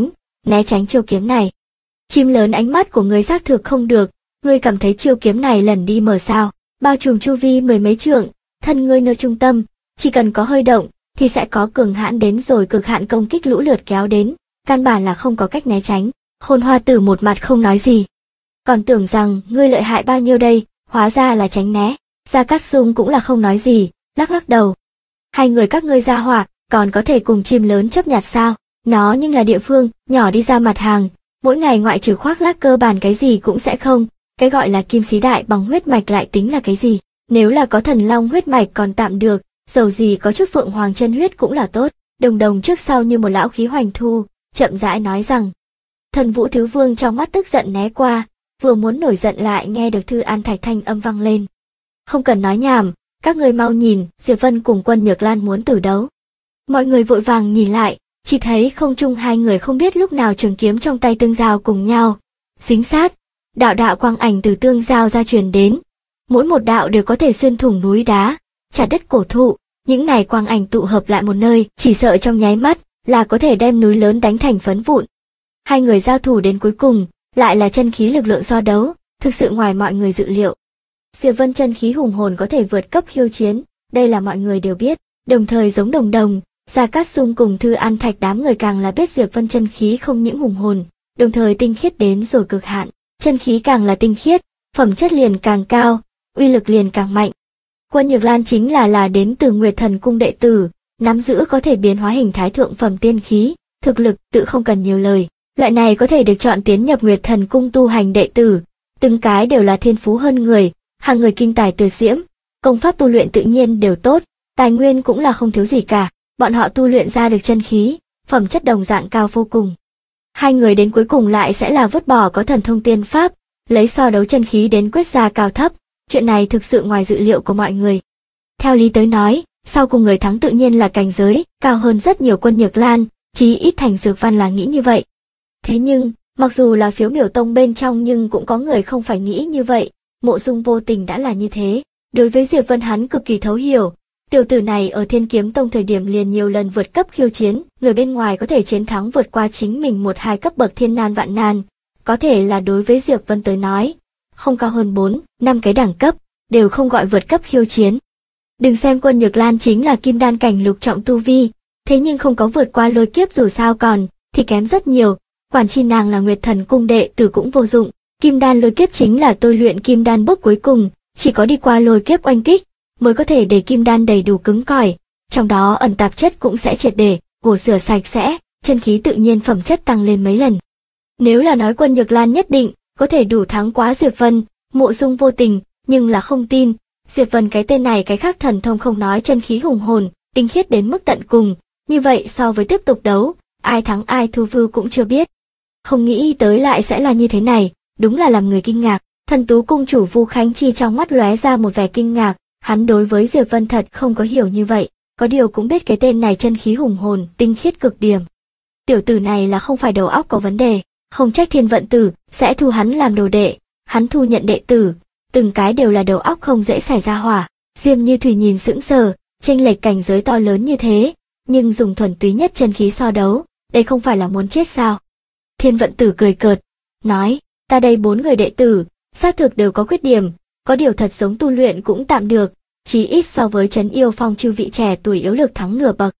né tránh chiêu kiếm này. Chim lớn ánh mắt của ngươi xác thực không được, ngươi cảm thấy chiêu kiếm này lần đi mờ sao, bao trùm chu vi mười mấy trượng, thân ngươi nơi trung tâm, chỉ cần có hơi động, thì sẽ có cường hãn đến rồi cực hạn công kích lũ lượt kéo đến, căn bản là không có cách né tránh. Khôn Hoa Tử một mặt không nói gì. Còn tưởng rằng ngươi lợi hại bao nhiêu đây, hóa ra là tránh né. Gia Cát Sung cũng là không nói gì, lắc lắc đầu. Hai người các ngươi ra hỏa, còn có thể cùng chim lớn chấp nhặt sao? Nó nhưng là địa phương nhỏ đi ra mặt hàng, mỗi ngày ngoại trừ khoác lác cơ bản cái gì cũng sẽ không. Cái gọi là kim sĩ đại bằng huyết mạch lại tính là cái gì? Nếu là có thần long huyết mạch còn tạm được, dầu gì có chút phượng hoàng chân huyết cũng là tốt. Đồng Đồng trước sau như một lão khí hoành thu, chậm rãi nói rằng. Thần Vũ Thứ Vương trong mắt tức giận né qua, vừa muốn nổi giận lại nghe được Thư An Thạch thanh âm vang lên. Không cần nói nhảm, các người mau nhìn, Diệp Vân cùng Quân Nhược Lan muốn tử đấu. Mọi người vội vàng nhìn lại, chỉ thấy không trung hai người không biết lúc nào trường kiếm trong tay tương giao cùng nhau, dính sát, đạo đạo quang ảnh từ tương giao ra truyền đến, mỗi một đạo đều có thể xuyên thủng núi đá, chặt đứt cổ thụ, những này quang ảnh tụ hợp lại một nơi, chỉ sợ trong nháy mắt là có thể đem núi lớn đánh thành phấn vụn. Hai người giao thủ đến cuối cùng, lại là chân khí lực lượng so đấu, thực sự ngoài mọi người dự liệu. Diệp Vân chân khí hùng hồn có thể vượt cấp khiêu chiến, đây là mọi người đều biết, đồng thời giống Đồng Đồng, Gia Cát Sung cùng Thư An Thạch đám người càng là biết Diệp Vân chân khí không những hùng hồn, đồng thời tinh khiết đến rồi cực hạn, chân khí càng là tinh khiết, phẩm chất liền càng cao, uy lực liền càng mạnh. Quân Nhược Lan chính là đến từ Nguyệt Thần Cung đệ tử, nắm giữ có thể biến hóa hình thái thượng phẩm tiên khí, thực lực tự không cần nhiều lời. Loại này có thể được chọn tiến nhập Nguyệt Thần Cung tu hành đệ tử, từng cái đều là thiên phú hơn người, hàng người kinh tài tuyệt diễm, công pháp tu luyện tự nhiên đều tốt, tài nguyên cũng là không thiếu gì cả, bọn họ tu luyện ra được chân khí, phẩm chất đồng dạng cao vô cùng. Hai người đến cuối cùng lại sẽ là vứt bỏ có thần thông tiên pháp, lấy so đấu chân khí đến quyết ra cao thấp, chuyện này thực sự ngoài dự liệu của mọi người. Theo lý tới nói, sau cùng người thắng tự nhiên là cảnh giới cao hơn rất nhiều Quân Nhược Lan, chí ít Thành Dược Văn là nghĩ như vậy. Thế nhưng, mặc dù là Phiếu Miểu Tông bên trong nhưng cũng có người không phải nghĩ như vậy, Mộ Dung Vô Tình đã là như thế. Đối với Diệp Vân hắn cực kỳ thấu hiểu, tiểu tử này ở Thiên Kiếm Tông thời điểm liền nhiều lần vượt cấp khiêu chiến, người bên ngoài có thể chiến thắng vượt qua chính mình 1-2 cấp bậc thiên nan vạn nan, có thể là đối với Diệp Vân tới nói, không cao hơn 4-5 cái đẳng cấp, đều không gọi vượt cấp khiêu chiến. Đừng xem Quân Nhược Lan chính là kim đan cảnh lục trọng tu vi, thế nhưng không có vượt qua lôi kiếp dù sao còn thì kém rất nhiều. Quản chi nàng là Nguyệt Thần Cung đệ tử cũng vô dụng, kim đan lôi kiếp chính là tôi luyện kim đan bước cuối cùng, chỉ có đi qua lôi kiếp oanh kích mới có thể để kim đan đầy đủ cứng cỏi, trong đó ẩn tạp chất cũng sẽ triệt để gột rửa sạch sẽ, chân khí tự nhiên phẩm chất tăng lên mấy lần. Nếu là nói Quân Nhược Lan nhất định có thể đủ thắng quá Diệp Vân, Mộ Dung Vô Tình, nhưng là không tin. Diệp Vân cái tên này cái khác thần thông không nói, chân khí hùng hồn, tinh khiết đến mức tận cùng, như vậy so với tiếp tục đấu, ai thắng ai thua vưu cũng chưa biết. Không nghĩ tới lại sẽ là như thế này, đúng là làm người kinh ngạc. Thần Tú cung chủ Vu Khánh Chi trong mắt lóe ra một vẻ kinh ngạc, hắn đối với Diệp Vân thật không có hiểu như vậy, có điều cũng biết cái tên này chân khí hùng hồn, tinh khiết cực điểm. Tiểu tử này là không phải đầu óc có vấn đề, không trách Thiên Vận Tử sẽ thu hắn làm đồ đệ, hắn thu nhận đệ tử, từng cái đều là đầu óc không dễ xảy ra hỏa. Diêm Như Thủy nhìn sững sờ, chênh lệch cảnh giới to lớn như thế, nhưng dùng thuần túy nhất chân khí so đấu, đây không phải là muốn chết sao? Thiên Vận Tử cười cợt, nói, ta đây 4 người đệ tử, xác thực đều có khuyết điểm, có điều thật giống tu luyện cũng tạm được, chí ít so với Trấn Yêu Phong chư vị trẻ tuổi yếu lực thắng nửa bậc.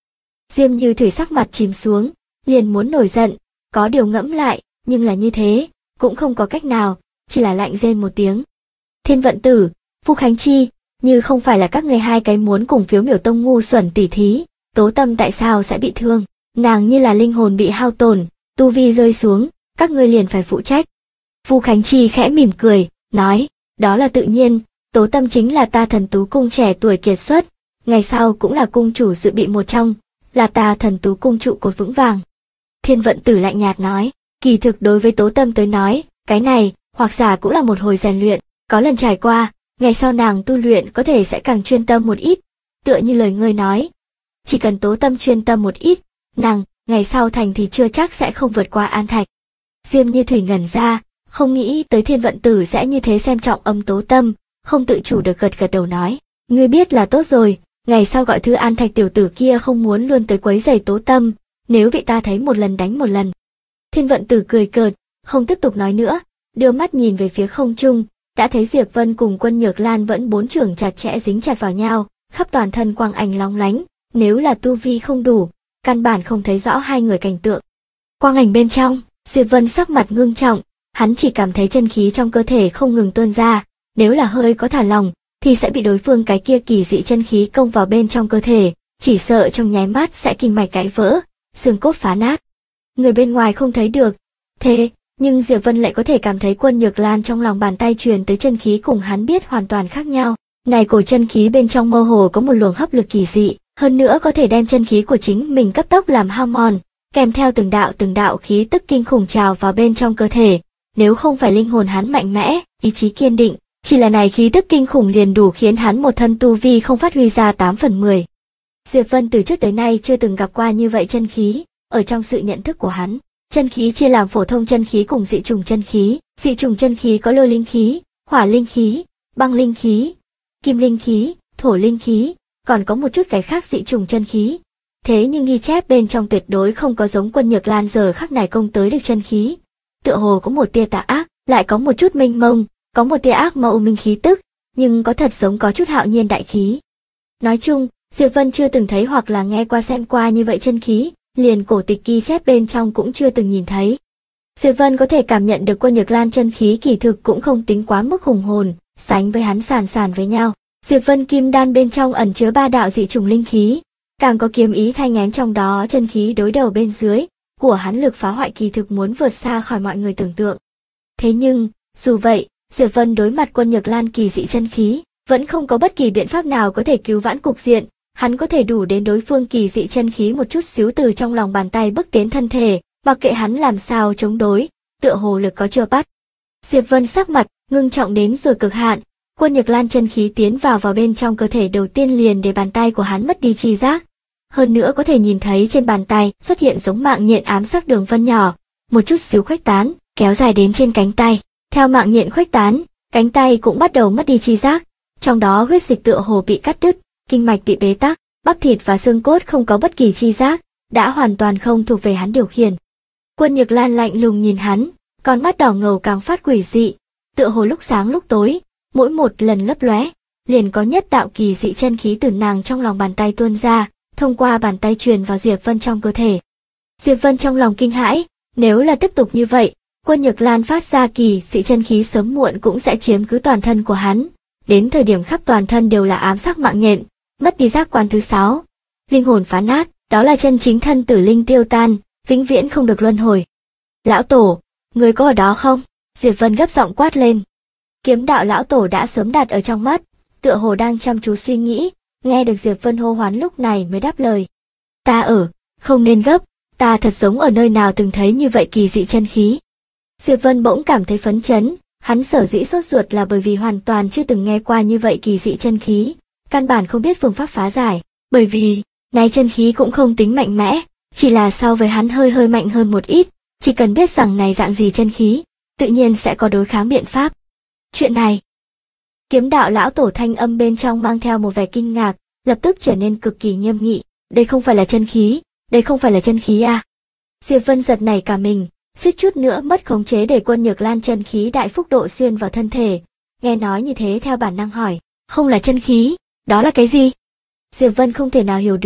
Diêm Như Thủy sắc mặt chìm xuống, liền muốn nổi giận, có điều ngẫm lại, nhưng là như thế, cũng không có cách nào, chỉ là lạnh rên một tiếng. Thiên Vận Tử, Vu Khánh Chi, như không phải là các người hai cái muốn cùng Phiếu Miểu Tông ngu xuẩn tỉ thí, Tố Tâm tại sao sẽ bị thương? Nàng như là linh hồn bị hao tổn, tu vi rơi xuống, các ngươi liền phải phụ trách. Vu Khánh Chi khẽ mỉm cười, nói, đó là tự nhiên, Tố Tâm chính là ta Thần Tú Cung trẻ tuổi kiệt xuất, ngày sau cũng là cung chủ dự bị một trong, là ta Thần Tú Cung trụ cột vững vàng. Thiên Vận Tử lạnh nhạt nói, kỳ thực đối với Tố Tâm tới nói, cái này, hoặc giả cũng là một hồi rèn luyện, có lần trải qua, ngày sau nàng tu luyện có thể sẽ càng chuyên tâm một ít, tựa như lời ngươi nói. Chỉ cần Tố Tâm chuyên tâm một ít, nàng, ngày sau thành thì chưa chắc sẽ không vượt qua An Thạch. Diêm Như Thủy ngẩn ra, không nghĩ tới Thiên Vận Tử sẽ như thế xem trọng Tố Tâm, không tự chủ được gật đầu nói, ngươi biết là tốt rồi, ngày sau gọi thư An Thạch tiểu tử kia không muốn luôn tới quấy rầy Tố Tâm, nếu bị ta thấy một lần đánh một lần. Thiên Vận Tử cười cợt, không tiếp tục nói nữa, đưa mắt nhìn về phía không trung, đã thấy Diệp Vân cùng Quân Nhược Lan vẫn bốn trưởng chặt chẽ dính chặt vào nhau, khắp toàn thân quang ảnh lóng lánh, nếu là tu vi không đủ, căn bản không thấy rõ hai người cảnh tượng. Quang ảnh bên trong, Diệp Vân sắc mặt ngưng trọng, hắn chỉ cảm thấy chân khí trong cơ thể không ngừng tuôn ra, nếu là hơi có thả lỏng, thì sẽ bị đối phương cái kia kỳ dị chân khí công vào bên trong cơ thể, chỉ sợ trong nháy mắt sẽ kinh mạch gãy vỡ, xương cốt phá nát. Người bên ngoài không thấy được, thế nhưng Diệp Vân lại có thể cảm thấy Quân Nhược Lan trong lòng bàn tay truyền tới chân khí cùng hắn biết hoàn toàn khác nhau. Này cổ chân khí bên trong mơ hồ có một luồng hấp lực kỳ dị, hơn nữa có thể đem chân khí của chính mình cấp tốc làm hao mòn, kèm theo từng đạo khí tức kinh khủng trào vào bên trong cơ thể. Nếu không phải linh hồn hắn mạnh mẽ, ý chí kiên định, chỉ là này khí tức kinh khủng liền đủ khiến hắn một thân tu vi không phát huy ra 8/10. Diệp Vân từ trước tới nay chưa từng gặp qua như vậy chân khí, ở trong sự nhận thức của hắn, chân khí chia làm phổ thông chân khí cùng dị trùng chân khí. Dị trùng chân khí có lôi linh khí, hỏa linh khí, băng linh khí, kim linh khí, thổ linh khí, còn có một chút cái khác dị trùng chân khí. Thế nhưng ghi chép bên trong tuyệt đối không có giống Quân Nhược Lan giờ khắc này công tới được chân khí. Tựa hồ có một tia tà ác, lại có một chút mênh mông, có một tia ác ma u minh khí tức, nhưng có thật giống có chút hạo nhiên đại khí. Nói chung, Diệp Vân chưa từng thấy hoặc là nghe qua xem qua như vậy chân khí, liền cổ tịch ghi chép bên trong cũng chưa từng nhìn thấy. Diệp Vân có thể cảm nhận được Quân Nhược Lan chân khí kỳ thực cũng không tính quá mức hùng hồn, sánh với hắn sàn với nhau. Diệp Vân kim đan bên trong ẩn chứa 3 đạo dị trùng linh khí, càng có kiếm ý thanh ngén trong đó, chân khí đối đầu bên dưới của hắn lực phá hoại kỳ thực muốn vượt xa khỏi mọi người tưởng tượng. Thế nhưng, dù vậy, Diệp Vân đối mặt Quân Nhược Lan kỳ dị chân khí, vẫn không có bất kỳ biện pháp nào có thể cứu vãn cục diện, hắn có thể đủ đến đối phương kỳ dị chân khí một chút xíu từ trong lòng bàn tay bước tiến thân thể, mặc kệ hắn làm sao chống đối, tựa hồ lực có chưa bắt. Diệp Vân sắc mặt ngưng trọng đến rồi cực hạn, Quân Nhược Lan chân khí tiến vào bên trong cơ thể đầu tiên liền để bàn tay của hắn mất đi chi giác. Hơn nữa có thể nhìn thấy trên bàn tay xuất hiện giống mạng nhện ám sắc đường vân nhỏ, một chút xíu khuếch tán, kéo dài đến trên cánh tay. Theo mạng nhện khuếch tán, cánh tay cũng bắt đầu mất đi chi giác, trong đó huyết dịch tựa hồ bị cắt đứt, kinh mạch bị bế tắc, bắp thịt và xương cốt không có bất kỳ chi giác, đã hoàn toàn không thuộc về hắn điều khiển. Quân Nhược Lan lạnh lùng nhìn hắn, con mắt đỏ ngầu càng phát quỷ dị, tựa hồ lúc sáng lúc tối, mỗi một lần lấp lóe, liền có nhất đạo kỳ dị chân khí từ nàng trong lòng bàn tay tuôn ra, thông qua bàn tay truyền vào Diệp Vân trong cơ thể. Diệp Vân trong lòng kinh hãi, nếu là tiếp tục như vậy, Quân Nhược Lan phát ra kỳ dị chân khí sớm muộn cũng sẽ chiếm cứ toàn thân của hắn, đến thời điểm khắp toàn thân đều là ám sắc mạng nhện, mất đi giác quan thứ 6, linh hồn phá nát, đó là chân chính thân tử linh tiêu tan, vĩnh viễn không được luân hồi. Lão Tổ, người có ở đó không? Diệp Vân gấp giọng quát lên. Kiếm đạo lão tổ đã sớm đặt ở trong mắt, tựa hồ đang chăm chú suy nghĩ, nghe được Diệp Vân hô hoán lúc này mới đáp lời. Ta ở, không nên gấp, ta thật giống ở nơi nào từng thấy như vậy kỳ dị chân khí. Diệp Vân bỗng cảm thấy phấn chấn, hắn sở dĩ sốt ruột là bởi vì hoàn toàn chưa từng nghe qua như vậy kỳ dị chân khí, căn bản không biết phương pháp phá giải, bởi vì, này chân khí cũng không tính mạnh mẽ, chỉ là so với hắn hơi mạnh hơn một ít, chỉ cần biết rằng này dạng gì chân khí, tự nhiên sẽ có đối kháng biện pháp. Chuyện này, kiếm đạo lão tổ thanh âm bên trong mang theo một vẻ kinh ngạc, lập tức trở nên cực kỳ nghiêm nghị, đây không phải là chân khí, đây không phải là chân khí à. Diệp Vân giật nảy cả mình, suýt chút nữa mất khống chế để Quân Nhược Lan chân khí đại phúc độ xuyên vào thân thể, nghe nói như thế theo bản năng hỏi, không là chân khí, đó là cái gì? Diệp Vân không thể nào hiểu được,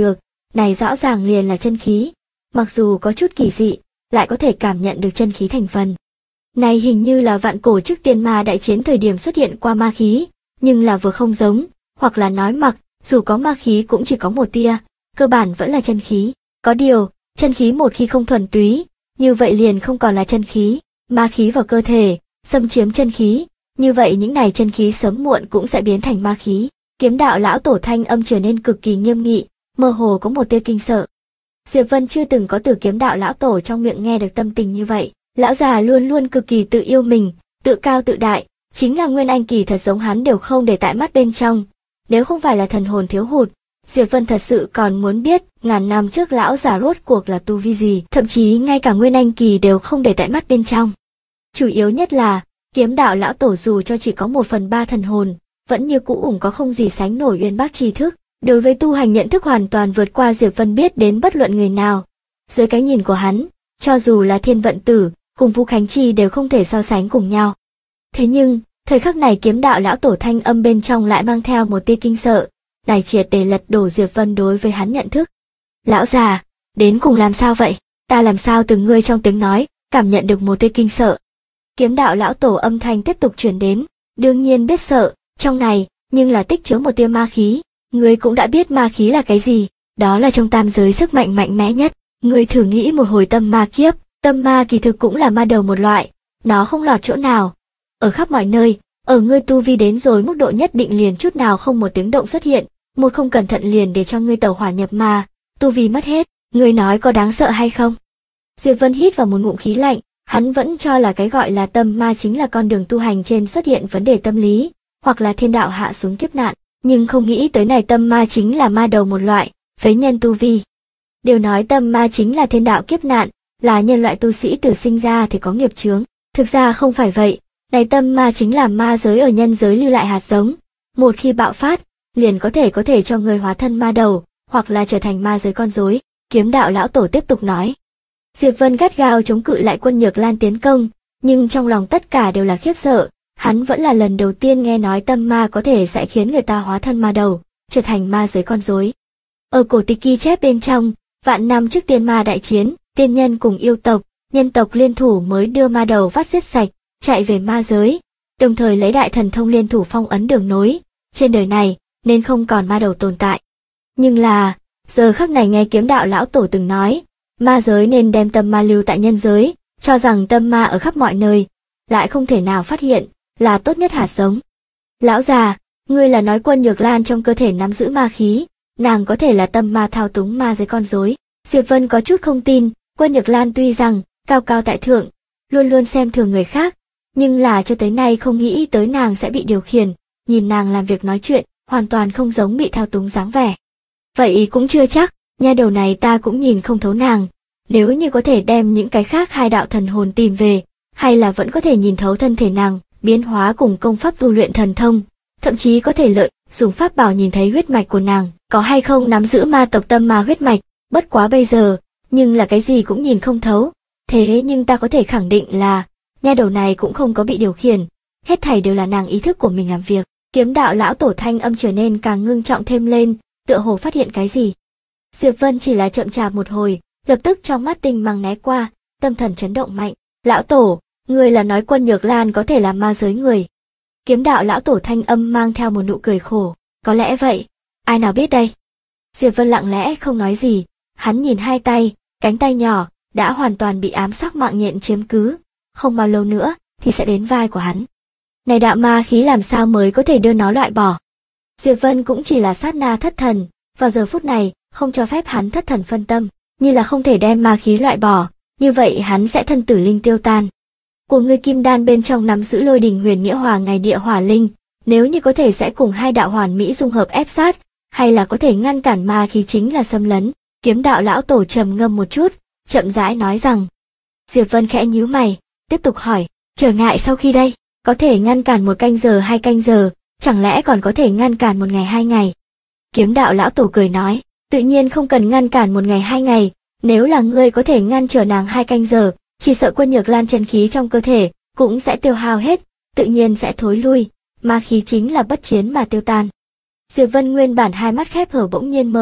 này rõ ràng liền là chân khí, mặc dù có chút kỳ dị, lại có thể cảm nhận được chân khí thành phần. Này hình như là vạn cổ trước tiên ma đại chiến thời điểm xuất hiện qua ma khí, nhưng là vừa không giống, hoặc là nói mặc, dù có ma khí cũng chỉ có một tia, cơ bản vẫn là chân khí. Có điều, chân khí một khi không thuần túy, như vậy liền không còn là chân khí, ma khí vào cơ thể, xâm chiếm chân khí, như vậy những này chân khí sớm muộn cũng sẽ biến thành ma khí. Kiếm đạo lão tổ thanh âm trở nên cực kỳ nghiêm nghị, mơ hồ có một tia kinh sợ. Diệp Vân chưa từng có từ kiếm đạo lão tổ trong miệng nghe được tâm tình như vậy, lão già luôn luôn cực kỳ tự yêu mình, tự cao tự đại, chính là nguyên anh kỳ thật giống hắn đều không để tại mắt bên trong. Nếu không phải là thần hồn thiếu hụt, Diệp Vân thật sự còn muốn biết ngàn năm trước lão già rốt cuộc là tu vi gì, thậm chí ngay cả nguyên anh kỳ đều không để tại mắt bên trong. Chủ yếu nhất là, kiếm đạo lão tổ dù cho chỉ có 1/3 thần hồn, vẫn như cũ ủng có không gì sánh nổi uyên bác tri thức, đối với tu hành nhận thức hoàn toàn vượt qua Diệp Vân biết đến bất luận người nào. Dưới cái nhìn của hắn, cho dù là Thiên Vận Tử, cùng Vu Khánh Chi đều không thể so sánh cùng nhau. Thế nhưng, thời khắc này kiếm đạo lão tổ thanh âm bên trong lại mang theo một tia kinh sợ, này triệt để lật đổ Diệp Vân đối với hắn nhận thức. Lão già, đến cùng làm sao vậy? Ta làm sao từ ngươi trong tiếng nói, cảm nhận được một tia kinh sợ. Kiếm đạo lão tổ âm thanh tiếp tục truyền đến, đương nhiên biết sợ, trong này, nhưng là tích chứa một tia ma khí. Ngươi cũng đã biết ma khí là cái gì, đó là trong tam giới sức mạnh mạnh mẽ nhất. Ngươi thử nghĩ một hồi tâm ma kiếp, tâm ma kỳ thực cũng là ma đầu một loại, nó không lọt chỗ nào. Ở khắp mọi nơi, ở ngươi tu vi đến rồi mức độ nhất định liền chút nào không một tiếng động xuất hiện, một không cẩn thận liền để cho ngươi tẩu hỏa nhập ma, tu vi mất hết, ngươi nói có đáng sợ hay không? Diệp Vân hít vào một ngụm khí lạnh, hắn vẫn cho là cái gọi là tâm ma chính là con đường tu hành trên xuất hiện vấn đề tâm lý, hoặc là thiên đạo hạ xuống kiếp nạn, nhưng không nghĩ tới này tâm ma chính là ma đầu một loại, phế nhân tu vi. Điều nói tâm ma chính là thiên đạo kiếp nạn, là nhân loại tu sĩ từ sinh ra thì có nghiệp chướng, thực ra không phải vậy, này tâm ma chính là ma giới ở nhân giới lưu lại hạt giống, một khi bạo phát, liền có thể cho người hóa thân ma đầu, hoặc là trở thành ma giới con rối. Kiếm đạo lão tổ tiếp tục nói. Diệp Vân gắt gao chống cự lại Quân Nhược Lan tiến công, nhưng trong lòng tất cả đều là khiếp sợ, hắn vẫn là lần đầu tiên nghe nói tâm ma có thể sẽ khiến người ta hóa thân ma đầu, trở thành ma giới con rối. Ở cổ tịch ghi chép bên trong, vạn năm trước tiên ma đại chiến, tiên nhân cùng yêu tộc, nhân tộc liên thủ mới đưa ma đầu vắt giết sạch, chạy về ma giới, đồng thời lấy đại thần thông liên thủ phong ấn đường nối, trên đời này, nên không còn ma đầu tồn tại. Nhưng là, giờ khắc này nghe kiếm đạo lão tổ từng nói, ma giới nên đem tâm ma lưu tại nhân giới, cho rằng tâm ma ở khắp mọi nơi, lại không thể nào phát hiện, là tốt nhất hạt giống. Lão già, ngươi là nói Quân Nhược Lan trong cơ thể nắm giữ ma khí, nàng có thể là tâm ma thao túng ma giới con rối. Diệp Vân có chút không tin, Quân Nhược Lan tuy rằng cao cao tại thượng, luôn luôn xem thường người khác, nhưng là cho tới nay không nghĩ tới nàng sẽ bị điều khiển, nhìn nàng làm việc nói chuyện, hoàn toàn không giống bị thao túng dáng vẻ. Vậy cũng chưa chắc, nha đầu này ta cũng nhìn không thấu nàng, nếu như có thể đem những cái khác hai đạo thần hồn tìm về, hay là vẫn có thể nhìn thấu thân thể nàng, biến hóa cùng công pháp tu luyện thần thông, thậm chí có thể dùng pháp bảo nhìn thấy huyết mạch của nàng, có hay không nắm giữ ma tộc tâm ma huyết mạch, bất quá bây giờ, nhưng là cái gì cũng nhìn không thấu, thế nhưng ta có thể khẳng định là, nha đầu này cũng không có bị điều khiển, hết thảy đều là nàng ý thức của mình làm việc. Kiếm đạo lão tổ thanh âm trở nên càng ngưng trọng thêm lên, tựa hồ phát hiện cái gì. Diệp Vân chỉ là chậm chạp một hồi, lập tức trong mắt tinh mang né qua, tâm thần chấn động mạnh. Lão tổ, người là nói Quân Nhược Lan có thể làm ma giới người. Kiếm đạo lão tổ thanh âm mang theo một nụ cười khổ, có lẽ vậy, ai nào biết đây. Diệp Vân lặng lẽ không nói gì, hắn nhìn hai tay, cánh tay nhỏ, đã hoàn toàn bị ám sắc mạng nhện chiếm cứ, không bao lâu nữa, thì sẽ đến vai của hắn. Này đạo ma khí làm sao mới có thể đưa nó loại bỏ. Diệp Vân cũng chỉ là sát na thất thần, vào giờ phút này, không cho phép hắn thất thần phân tâm, như là không thể đem ma khí loại bỏ, như vậy hắn sẽ thân tử linh tiêu tan. Của ngươi kim đan bên trong nắm giữ Lôi Đình Huyền Nghĩa Hòa Ngày Địa Hỏa Linh, nếu như có thể sẽ cùng hai đạo hoàn mỹ dung hợp ép sát, hay là có thể ngăn cản ma khí chính là xâm lấn. Kiếm đạo lão tổ trầm ngâm một chút, chậm rãi nói rằng. Diệp Vân khẽ nhíu mày, tiếp tục hỏi, trở ngại sau khi đây, có thể ngăn cản 1 canh giờ 2 canh giờ, chẳng lẽ còn có thể ngăn cản 1 ngày 2 ngày? Kiếm đạo lão tổ cười nói, tự nhiên không cần ngăn cản 1 ngày 2 ngày, nếu là ngươi có thể ngăn trở nàng 2 canh giờ, chỉ sợ Quân Nhược Lan chân khí trong cơ thể cũng sẽ tiêu hao hết, tự nhiên sẽ thối lui, ma khí chính là bất chiến mà tiêu tan. Diệp Vân nguyên bản hai mắt khép hở bỗng nhiên mở,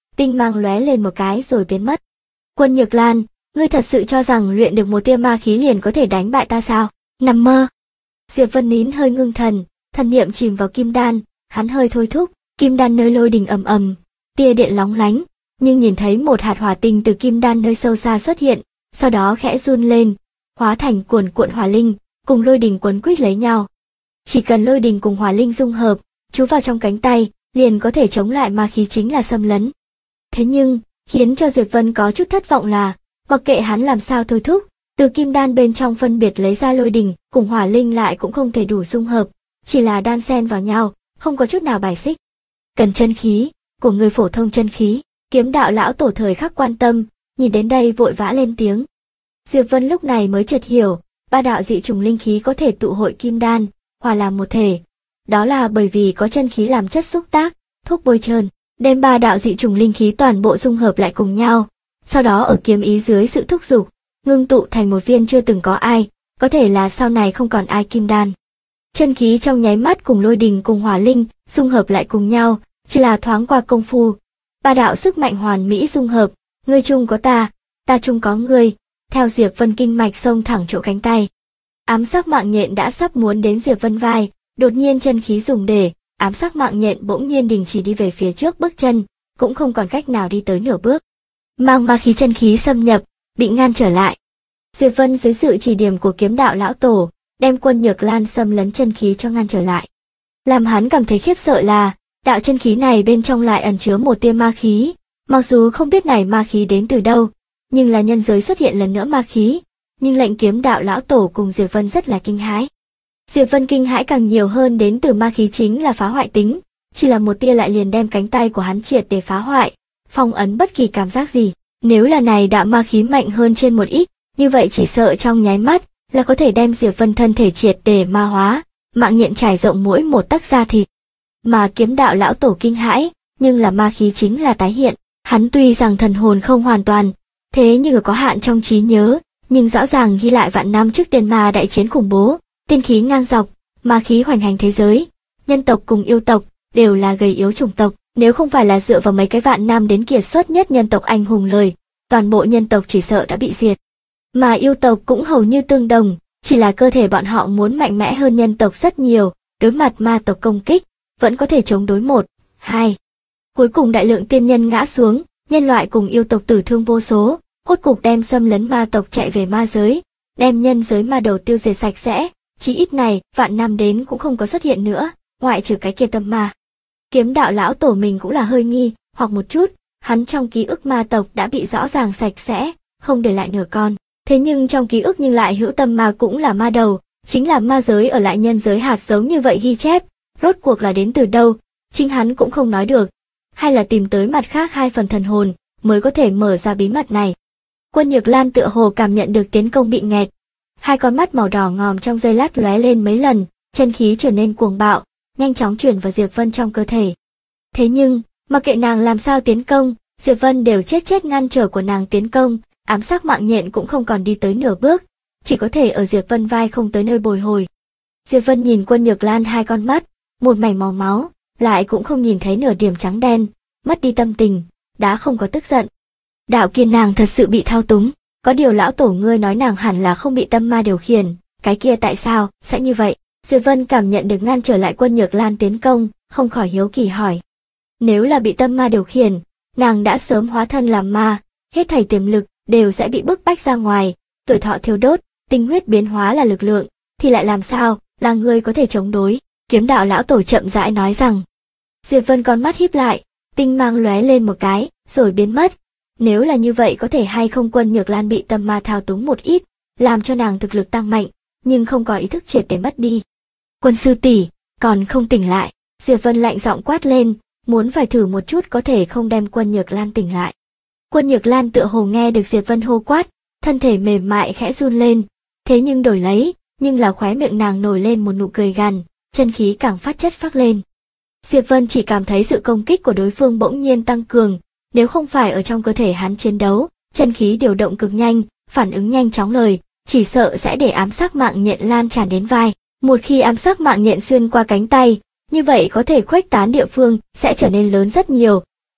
tinh mang lóe lên một cái rồi biến mất. Quân Nhược Lan, ngươi thật sự cho rằng luyện được một tia ma khí liền có thể đánh bại ta sao? Nằm mơ. Diệp Vân nín hơi ngưng thần, thần niệm chìm vào kim đan, hắn hơi thôi thúc, kim đan nơi lôi đình ầm ầm, tia điện lóng lánh, nhưng nhìn thấy một hạt hỏa tinh từ kim đan nơi sâu xa xuất hiện, sau đó khẽ run lên, hóa thành cuồn cuộn hỏa linh, cùng lôi đình quấn quýt lấy nhau. Chỉ cần lôi đình cùng hỏa linh dung hợp, chú vào trong cánh tay, liền có thể chống lại ma khí chính là xâm lấn. Thế nhưng, khiến cho Diệp Vân có chút thất vọng là, mặc kệ hắn làm sao thôi thúc, từ kim đan bên trong phân biệt lấy ra lôi đình cùng hỏa linh lại cũng không thể đủ dung hợp, chỉ là đan xen vào nhau, không có chút nào bài xích. Cần chân khí, của người phổ thông chân khí, Kiếm Đạo lão tổ thời khắc quan tâm, nhìn đến đây vội vã lên tiếng. Diệp Vân lúc này mới chợt hiểu, ba đạo dị trùng linh khí có thể tụ hội kim đan, hòa làm một thể. Đó là bởi vì có chân khí làm chất xúc tác, thuốc bôi trơn, đem ba đạo dị trùng linh khí toàn bộ dung hợp lại cùng nhau. Sau đó ở kiếm ý dưới sự thúc giục, ngưng tụ thành một viên chưa từng có ai, có thể là sau này không còn ai kim đan. Chân khí trong nháy mắt cùng lôi đình cùng hỏa linh dung hợp lại cùng nhau, chỉ là thoáng qua công phu. Ba đạo sức mạnh hoàn mỹ dung hợp, ngươi chung có ta chung có ngươi, theo Diệp Vân kinh mạch xông thẳng chỗ cánh tay. Ám sắc mạng nhện đã sắp muốn đến Diệp Vân vai, đột nhiên chân khí dùng để, ám sắc mạng nhện bỗng nhiên đình chỉ đi về phía trước bước chân, cũng không còn cách nào đi tới nửa bước. Mang ma khí chân khí xâm nhập, bị ngăn trở lại. Diệp Vân dưới sự chỉ điểm của Kiếm Đạo lão tổ, đem Quân Nhược Lan xâm lấn chân khí cho ngăn trở lại. Làm hắn cảm thấy khiếp sợ là, đạo chân khí này bên trong lại ẩn chứa một tia ma khí, mặc dù không biết này ma khí đến từ đâu, nhưng là nhân giới xuất hiện lần nữa ma khí, nhưng lệnh Kiếm Đạo lão tổ cùng Diệp Vân rất là kinh hãi. Diệp Vân kinh hãi càng nhiều hơn đến từ ma khí chính là phá hoại tính, chỉ là một tia lại liền đem cánh tay của hắn triệt để phá hoại, phong ấn bất kỳ cảm giác gì. Nếu là này đạo ma khí mạnh hơn trên một ít, như vậy chỉ sợ trong nháy mắt là có thể đem Diệp Vân thân thể triệt để ma hóa, mạng nhện trải rộng mỗi một tấc da thịt. Mà Kiếm Đạo lão tổ kinh hãi, nhưng là ma khí chính là tái hiện, hắn tuy rằng thần hồn không hoàn toàn, thế nhưng có hạn trong trí nhớ, nhưng rõ ràng ghi lại vạn năm trước tiên ma đại chiến khủng bố, tiên khí ngang dọc, ma khí hoành hành thế giới, nhân tộc cùng yêu tộc đều là gầy yếu chủng tộc, nếu không phải là dựa vào mấy cái vạn năm đến kiệt xuất nhất nhân tộc anh hùng lời, toàn bộ nhân tộc chỉ sợ đã bị diệt. Mà yêu tộc cũng hầu như tương đồng, chỉ là cơ thể bọn họ muốn mạnh mẽ hơn nhân tộc rất nhiều, đối mặt ma tộc công kích, vẫn có thể chống đối 1, 2. Cuối cùng đại lượng tiên nhân ngã xuống, nhân loại cùng yêu tộc tử thương vô số, hốt cục đem xâm lấn ma tộc chạy về ma giới, đem nhân giới ma đầu tiêu diệt sạch sẽ, chỉ ít này, vạn năm đến cũng không có xuất hiện nữa, ngoại trừ cái kia tâm ma. Kiếm Đạo lão tổ mình cũng là hơi nghi, hoặc một chút, hắn trong ký ức ma tộc đã bị rõ ràng sạch sẽ, không để lại nửa con. Thế nhưng trong ký ức nhưng lại hữu tâm ma cũng là ma đầu, chính là ma giới ở lại nhân giới hạt giống như vậy ghi chép, rốt cuộc là đến từ đâu, chính hắn cũng không nói được. Hay là tìm tới mặt khác 2 phần thần hồn, mới có thể mở ra bí mật này. Quân Nhược Lan tựa hồ cảm nhận được tiến công bị nghẹt. 2 con mắt màu đỏ ngòm trong giây lát lóe lên mấy lần, chân khí trở nên cuồng bạo, nhanh chóng chuyển vào Diệp Vân trong cơ thể. Thế nhưng, mặc kệ nàng làm sao tiến công, Diệp Vân đều chết ngăn trở của nàng tiến công, ám sắc mạng nhện cũng không còn đi tới nửa bước, chỉ có thể ở Diệp Vân vai không tới nơi bồi hồi. Diệp Vân nhìn Quân Nhược Lan 2 con mắt, một mảnh màu máu, lại cũng không nhìn thấy nửa điểm trắng đen, mất đi tâm tình, đã không có tức giận. Đạo kia nàng thật sự bị thao túng, có điều lão tổ ngươi nói nàng hẳn là không bị tâm ma điều khiển, cái kia tại sao sẽ như vậy? Diệp Vân cảm nhận được ngăn trở lại Quân Nhược Lan tiến công, không khỏi hiếu kỳ hỏi. Nếu là bị tâm ma điều khiển, nàng đã sớm hóa thân làm ma, hết thảy tiềm lực đều sẽ bị bức bách ra ngoài, tuổi thọ thiêu đốt, tinh huyết biến hóa là lực lượng, thì lại làm sao là ngươi có thể chống đối? Kiếm Đạo lão tổ chậm rãi nói rằng. Diệp Vân con mắt híp lại, tinh mang lóe lên một cái, rồi biến mất. Nếu là như vậy có thể hay không Quân Nhược Lan bị tâm ma thao túng một ít, làm cho nàng thực lực tăng mạnh, nhưng không có ý thức triệt để mất đi. Quân sư tỷ, còn không tỉnh lại. Diệp Vân lạnh giọng quát lên, muốn phải thử một chút có thể không đem Quân Nhược Lan tỉnh lại. Quân Nhược Lan tựa hồ nghe được Diệp Vân hô quát, thân thể mềm mại khẽ run lên, thế nhưng đổi lấy, nhưng là khóe miệng nàng nổi lên một nụ cười gằn, chân khí càng phát chất phác lên. Diệp Vân chỉ cảm thấy sự công kích của đối phương bỗng nhiên tăng cường, nếu không phải ở trong cơ thể hắn chiến đấu, chân khí điều động cực nhanh, phản ứng nhanh chóng lời, chỉ sợ sẽ để ám sắc mạng nhện lan tràn đến vai. Một khi ám sắc mạng nhện xuyên qua cánh tay, như vậy có thể khuếch tán địa phương sẽ trở nên lớn rất nhiều,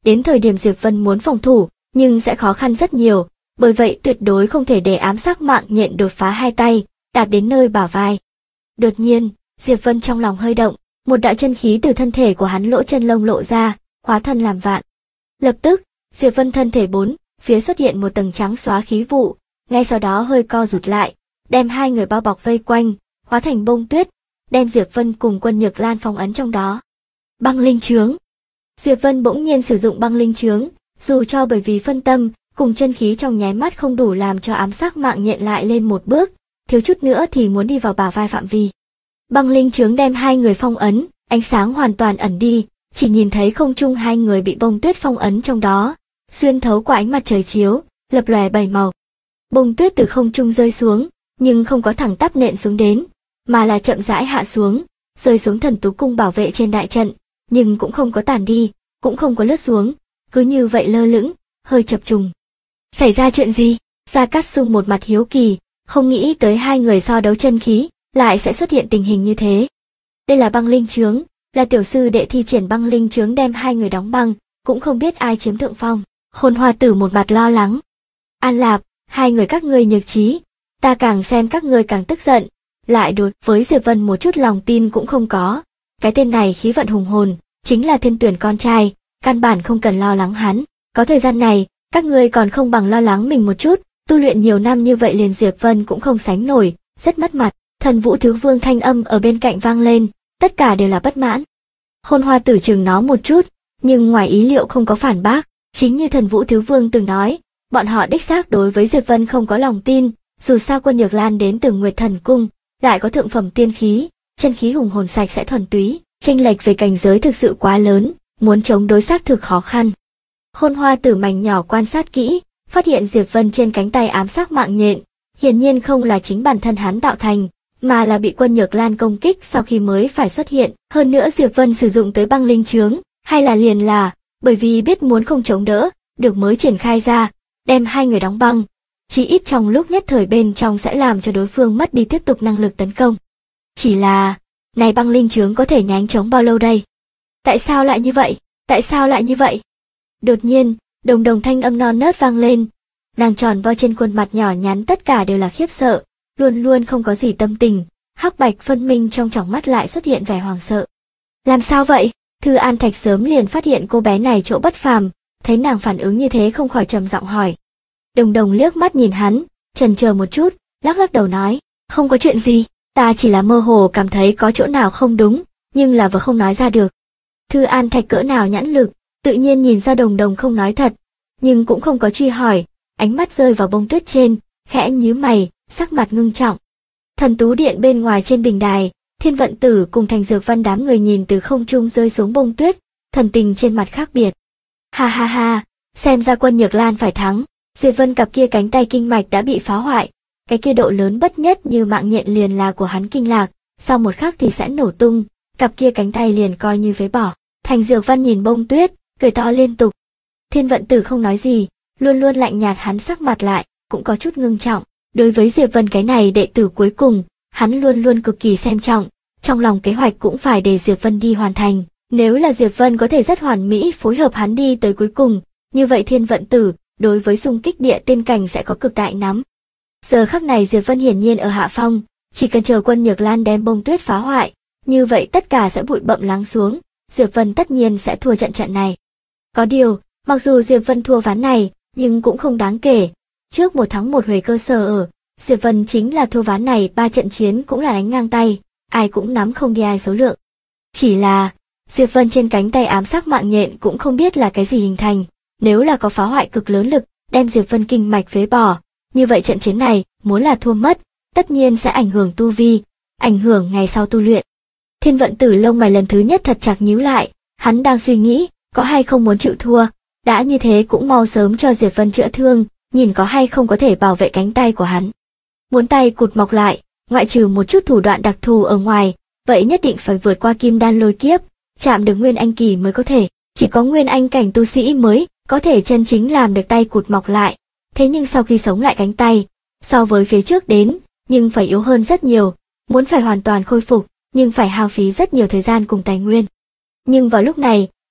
đến thời điểm Diệp Vân muốn phòng thủ, nhưng sẽ khó khăn rất nhiều, bởi vậy tuyệt đối không thể để ám sắc mạng nhện đột phá hai tay, đạt đến nơi bả vai. Đột nhiên, Diệp Vân trong lòng hơi động, một đạo chân khí từ thân thể của hắn lỗ chân lông lộ ra, hóa thân làm vạn. Lập tức, Diệp Vân thân thể bốn phía xuất hiện một tầng trắng xóa khí vụ, ngay sau đó hơi co rụt lại, đem hai người bao bọc vây quanh, hóa thành bông tuyết, đem Diệp Vân cùng Quân Nhược Lan phong ấn trong đó. Băng linh chướng. Diệp Vân bỗng nhiên sử dụng băng linh chướng, dù cho bởi vì phân tâm, cùng chân khí trong nháy mắt không đủ làm cho ám sắc mạng nhện lại lên một bước, thiếu chút nữa thì muốn đi vào bả vai phạm vi. Băng linh chướng đem hai người phong ấn, ánh sáng hoàn toàn ẩn đi, chỉ nhìn thấy không trung hai người bị bông tuyết phong ấn trong đó, xuyên thấu qua ánh mặt trời chiếu, lập lòe bảy màu. Bông tuyết từ không trung rơi xuống, nhưng không có thẳng tắp nện xuống đến, mà là chậm rãi hạ xuống, rơi xuống Thần Tú Cung bảo vệ trên đại trận, nhưng cũng không có tản đi, cũng không có lướt xuống, cứ như vậy lơ lửng, hơi chập trùng. Xảy ra chuyện gì? Gia Cát Sung một mặt hiếu kỳ, không nghĩ tới hai người so đấu chân khí, lại sẽ xuất hiện tình hình như thế. Đây là băng linh chướng, là tiểu sư đệ thi triển băng linh chướng đem hai người đóng băng, cũng không biết ai chiếm thượng phong. Khôn Hoa Tử một mặt lo lắng. An Lạp, hai người các ngươi nhược trí, ta càng xem các ngươi càng tức giận, lại đối với Diệp Vân một chút lòng tin cũng không có. Cái tên này khí vận hùng hồn, chính là Thiên Tuyển con trai, căn bản không cần lo lắng hắn. Có thời gian này, các ngươi còn không bằng lo lắng mình một chút, tu luyện nhiều năm như vậy liền Diệp Vân cũng không sánh nổi, rất mất mặt. Thần Vũ Thứ Vương thanh âm ở bên cạnh vang lên, tất cả đều là bất mãn. Khôn Hoa Tử chừng nó một chút, nhưng ngoài ý liệu không có phản bác, chính như Thần Vũ Thứ Vương từng nói, bọn họ đích xác đối với Diệp Vân không có lòng tin, dù sao Quân Nhược Lan đến từ Nguyệt Thần Cung, lại có thượng phẩm tiên khí, chân khí hùng hồn sạch sẽ thuần túy, chênh lệch về cảnh giới thực sự quá lớn, muốn chống đối xác thực khó khăn. Khôn Hoa Tử mảnh nhỏ quan sát kỹ, phát hiện Diệp Vân trên cánh tay ám sắc mạng nhện, hiển nhiên không là chính bản thân hắn tạo thành, mà là bị Quân Nhược Lan công kích sau khi mới phải xuất hiện. Hơn nữa Diệp Vân sử dụng tới băng linh chướng, hay là liền là bởi vì biết muốn không chống đỡ, được mới triển khai ra, đem hai người đóng băng, chỉ ít trong lúc nhất thời bên trong sẽ làm cho đối phương mất đi tiếp tục năng lực tấn công. Chỉ là, này băng linh chướng có thể nhánh chống bao lâu đây? Tại sao lại như vậy? Tại sao lại như vậy? Đột nhiên, Đồng Đồng thanh âm non nớt vang lên, nàng tròn vo trên khuôn mặt nhỏ nhắn tất cả đều là khiếp sợ, luôn luôn không có gì tâm tình, hắc bạch phân minh trong tròng mắt lại xuất hiện vẻ hoảng sợ. Làm sao vậy? Thư An Thạch sớm liền phát hiện cô bé này chỗ bất phàm, thấy nàng phản ứng như thế không khỏi trầm giọng hỏi. Đồng Đồng liếc mắt nhìn hắn, chần chờ một chút, lắc lắc đầu nói, không có chuyện gì, ta chỉ là mơ hồ cảm thấy có chỗ nào không đúng, nhưng là vừa không nói ra được. Thư An Thạch cỡ nào nhãn lực, tự nhiên nhìn ra Đồng Đồng không nói thật, nhưng cũng không có truy hỏi, ánh mắt rơi vào bông tuyết trên, khẽ nhíu mày, sắc mặt ngưng trọng. Thần Tú Điện bên ngoài trên bình đài, Thiên Vận Tử cùng Thành Dược Văn đám người nhìn từ không trung rơi xuống bông tuyết, thần tình trên mặt khác biệt. Ha ha ha, xem ra Quân Nhược Lan phải thắng. Diệp Vân cặp kia cánh tay kinh mạch đã bị phá hoại, cái kia độ lớn bất nhất như mạng nhện liền là của hắn kinh lạc, sau một khắc thì sẽ nổ tung, cặp kia cánh tay liền coi như phế bỏ. Thành Dược Văn nhìn bông tuyết, cười to liên tục. Thiên Vận Tử không nói gì, luôn luôn lạnh nhạt, hắn sắc mặt lại cũng có chút ngưng trọng. Đối với Diệp Vân cái này đệ tử cuối cùng, hắn luôn luôn cực kỳ xem trọng, trong lòng kế hoạch cũng phải để Diệp Vân đi hoàn thành. Nếu là Diệp Vân có thể rất hoàn mỹ phối hợp hắn đi tới cuối cùng, như vậy Thiên Vận Tử đối với xung kích địa tiên cảnh sẽ có cực đại nắm. Giờ khắc này Diệp Vân hiển nhiên ở hạ phong, chỉ cần chờ Quân Nhược Lan đem bông tuyết phá hoại, như vậy tất cả sẽ bụi bặm lắng xuống, Diệp Vân tất nhiên sẽ thua trận này. Có điều, mặc dù Diệp Vân thua ván này, nhưng cũng không đáng kể. Trước 1 thắng 1 huề cơ sở ở, Diệp Vân chính là thua ván này 3 trận chiến cũng là đánh ngang tay, ai cũng nắm không đi ai số lượng. Chỉ là, Diệp Vân trên cánh tay ám sắc mạng nhện cũng không biết là cái gì hình thành, nếu là có phá hoại cực lớn lực, đem Diệp Vân kinh mạch phế bỏ, như vậy trận chiến này, muốn là thua mất, tất nhiên sẽ ảnh hưởng tu vi, ảnh hưởng ngày sau tu luyện. Thiên Vận Tử lông mày lần thứ nhất thật chặt nhíu lại, hắn đang suy nghĩ, có hay không muốn chịu thua, đã như thế cũng mau sớm cho Diệp Vân chữa thương, nhìn có hay không có thể bảo vệ cánh tay của hắn. Muốn tay cụt mọc lại, ngoại trừ một chút thủ đoạn đặc thù ở ngoài, vậy nhất định phải vượt qua kim đan lôi kiếp, chạm được Nguyên Anh kỳ mới có thể, chỉ có Nguyên Anh cảnh tu sĩ mới có thể chân chính làm được tay cụt mọc lại. Thế nhưng sau khi sống lại cánh tay, so với phía trước đến, nhưng phải yếu hơn rất nhiều, muốn phải hoàn toàn khôi phục, nhưng phải hao phí rất nhiều thời gian cùng tài nguyên. Nhưng vào lúc này,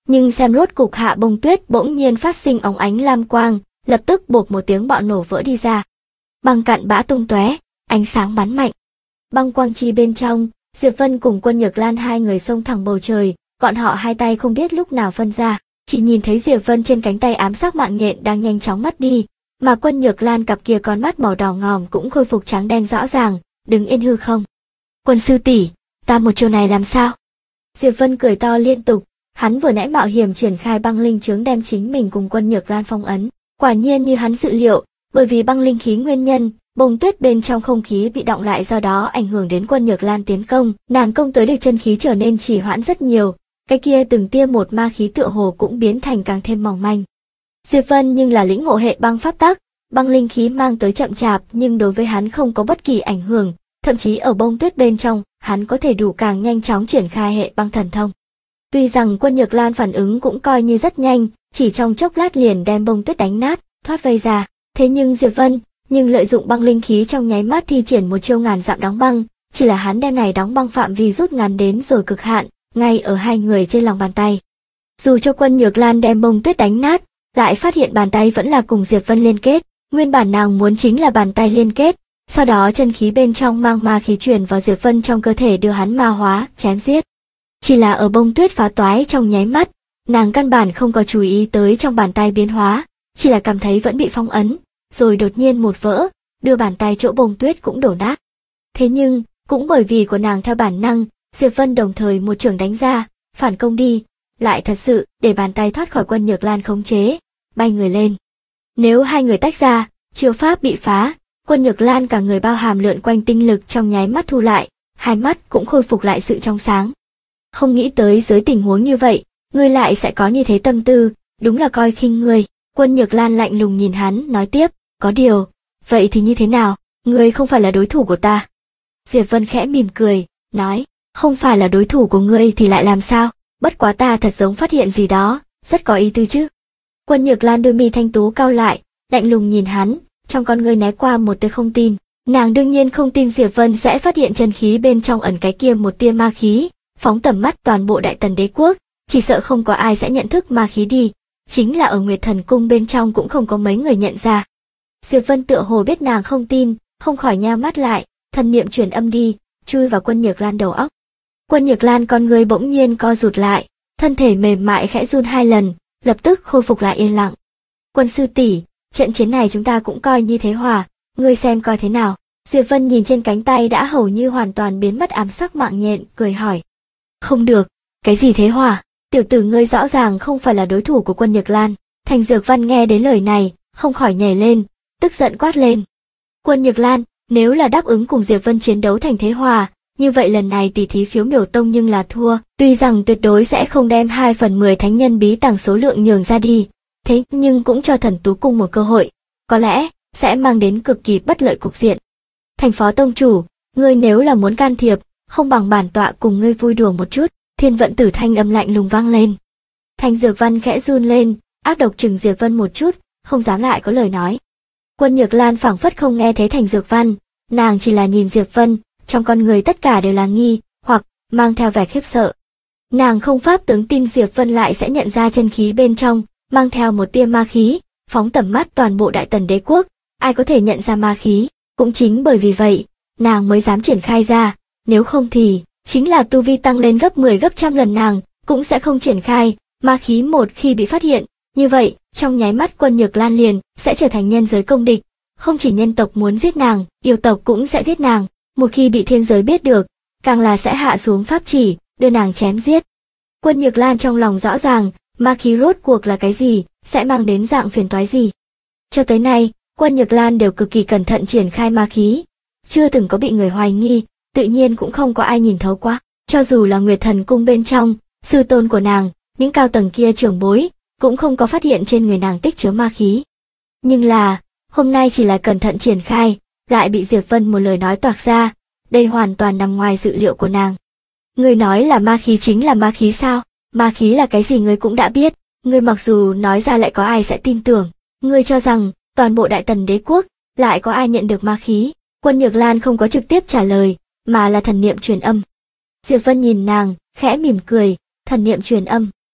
nhưng xem rốt cục hạ bông tuyết bỗng nhiên phát sinh óng ánh lam quang, lập tức bộp một tiếng bạo nổ vỡ đi ra. Băng cặn bã tung tóe, ánh sáng bắn mạnh. Băng quang chi bên trong, Diệp Vân cùng Quân Nhược Lan hai người xông thẳng bầu trời, bọn họ hai tay không biết lúc nào phân ra, chỉ nhìn thấy Diệp Vân trên cánh tay ám sắc mạng nhện đang nhanh chóng mất đi, mà Quân Nhược Lan cặp kia con mắt màu đỏ ngòm cũng khôi phục trắng đen rõ ràng, đứng yên hư không. Quân sư tỷ, ta một chiêu này làm sao? Diệp Vân cười to liên tục, hắn vừa nãy mạo hiểm triển khai băng linh chướng đem chính mình cùng Quân Nhược Lan phong ấn, quả nhiên như hắn dự liệu, bởi vì băng linh khí nguyên nhân, bông tuyết bên trong không khí bị đọng lại, do đó ảnh hưởng đến Quân Nhược Lan tiến công, nàng công tới được chân khí trở nên trì hoãn rất nhiều, cái kia từng tia một ma khí tựa hồ cũng biến thành càng thêm mỏng manh. Diệp Vân nhưng là lĩnh ngộ hệ băng pháp tắc, băng linh khí mang tới chậm chạp nhưng đối với hắn không có bất kỳ ảnh hưởng, thậm chí ở bông tuyết bên trong, hắn có thể đủ càng nhanh chóng triển khai hệ băng thần thông. Tuy rằng Quân Nhược Lan phản ứng cũng coi như rất nhanh, chỉ trong chốc lát liền đem bông tuyết đánh nát, thoát vây ra, thế nhưng Diệp Vân lợi dụng băng linh khí trong nháy mắt thi triển một chiêu ngàn dặm đóng băng, chỉ là hắn đem này đóng băng phạm vi rút ngắn đến rồi cực hạn, ngay ở hai người trên lòng bàn tay. Dù cho Quân Nhược Lan đem bông tuyết đánh nát, lại phát hiện bàn tay vẫn là cùng Diệp Vân liên kết, nguyên bản nàng muốn chính là bàn tay liên kết, sau đó chân khí bên trong mang ma khí truyền vào Diệp Vân trong cơ thể đưa hắn ma hóa, chém giết. Chỉ là ở bông tuyết phá toái trong nháy mắt, nàng căn bản không có chú ý tới trong bàn tay biến hóa, chỉ là cảm thấy vẫn bị phong ấn, rồi đột nhiên một vỡ, đưa bàn tay chỗ bông tuyết cũng đổ nát. Thế nhưng, cũng bởi vì của nàng theo bản năng, Diệp Vân đồng thời một chưởng đánh ra, phản công đi, lại thật sự để bàn tay thoát khỏi Quân Nhược Lan khống chế, bay người lên. Nếu hai người tách ra, chiêu pháp bị phá, Quân Nhược Lan cả người bao hàm lượn quanh tinh lực trong nháy mắt thu lại, hai mắt cũng khôi phục lại sự trong sáng. Không nghĩ tới dưới tình huống như vậy, ngươi lại sẽ có như thế tâm tư, đúng là coi khinh ngươi. Quân Nhược Lan lạnh lùng nhìn hắn, nói tiếp, có điều, vậy thì như thế nào, ngươi không phải là đối thủ của ta. Diệp Vân khẽ mỉm cười, nói, không phải là đối thủ của ngươi thì lại làm sao, bất quá ta thật giống phát hiện gì đó, rất có ý tư chứ. Quân Nhược Lan đôi mi thanh tú cau lại, lạnh lùng nhìn hắn, trong con ngươi né qua một tia không tin, nàng đương nhiên không tin Diệp Vân sẽ phát hiện chân khí bên trong ẩn cái kia một tia ma khí, phóng tầm mắt toàn bộ Đại Tần đế quốc, chỉ sợ không có ai sẽ nhận thức ma khí đi, chính là ở Nguyệt Thần cung bên trong cũng không có mấy người nhận ra. Diệp Vân tựa hồ biết nàng không tin, không khỏi nheo mắt lại, thần niệm truyền âm đi, chui vào Quân Nhược Lan đầu óc. Quân Nhược Lan con người bỗng nhiên co rụt lại, thân thể mềm mại khẽ run hai lần, lập tức khôi phục lại yên lặng. Quân sư tỷ, trận chiến này chúng ta cũng coi như thế hòa, ngươi xem coi thế nào. Diệp Vân nhìn trên cánh tay đã hầu như hoàn toàn biến mất ám sắc mạng nhện, cười hỏi. Không được, cái gì thế hòa? Tiểu tử ngươi rõ ràng không phải là đối thủ của Quân Nhược Lan. Thành Dược Văn nghe đến lời này, không khỏi nhảy lên, tức giận quát lên. Quân Nhược Lan, nếu là đáp ứng cùng Diệp Vân chiến đấu thành thế hòa, như vậy lần này tỷ thí phiếu miểu tông nhưng là thua, tuy rằng tuyệt đối sẽ không đem 2/10 thánh nhân bí tàng số lượng nhường ra đi, thế nhưng cũng cho Thần Tú cung một cơ hội, có lẽ sẽ mang đến cực kỳ bất lợi cục diện. Thành Phó tông chủ, ngươi nếu là muốn can thiệp, không bằng bản tọa cùng ngươi vui đùa một chút. Thiên Vận Tử thanh âm lạnh lùng vang lên. Thành Dược Văn khẽ run lên, ác độc chừng Diệp Vân một chút, không dám lại có lời nói. Quân Nhược Lan phảng phất không nghe thấy Thành Dược Văn, nàng chỉ là nhìn Diệp Vân, trong con người tất cả đều là nghi, hoặc mang theo vẻ khiếp sợ. Nàng không pháp tướng tin Diệp Vân lại sẽ nhận ra chân khí bên trong, mang theo một tia ma khí, phóng tầm mắt toàn bộ Đại Tần đế quốc, ai có thể nhận ra ma khí, cũng chính bởi vì vậy, nàng mới dám triển khai ra, nếu không thì chính là tu vi tăng lên gấp 10 gấp trăm lần nàng cũng sẽ không triển khai, ma khí một khi bị phát hiện, như vậy, trong nháy mắt Quân Nhược Lan liền sẽ trở thành nhân giới công địch, không chỉ nhân tộc muốn giết nàng, yêu tộc cũng sẽ giết nàng, một khi bị thiên giới biết được, càng là sẽ hạ xuống pháp chỉ, đưa nàng chém giết. Quân Nhược Lan trong lòng rõ ràng, ma khí rốt cuộc là cái gì, sẽ mang đến dạng phiền toái gì. Cho tới nay, Quân Nhược Lan đều cực kỳ cẩn thận triển khai ma khí, chưa từng có bị người hoài nghi, tự nhiên cũng không có ai nhìn thấu qua, cho dù là Nguyệt Thần cung bên trong, sư tôn của nàng, những cao tầng kia trưởng bối, cũng không có phát hiện trên người nàng tích chứa ma khí. Nhưng là, hôm nay chỉ là cẩn thận triển khai, lại bị Diệp Vân một lời nói toạc ra, đây hoàn toàn nằm ngoài dự liệu của nàng. Ngươi nói là ma khí chính là ma khí sao? Ma khí là cái gì ngươi cũng đã biết, ngươi mặc dù nói ra lại có ai sẽ tin tưởng, ngươi cho rằng, toàn bộ Đại Tần đế quốc, lại có ai nhận được ma khí? Quân Nhược Lan không có trực tiếp trả lời, mà là thần niệm truyền âm. Diệp Vân nhìn nàng, khẽ mỉm cười, thần niệm truyền âm,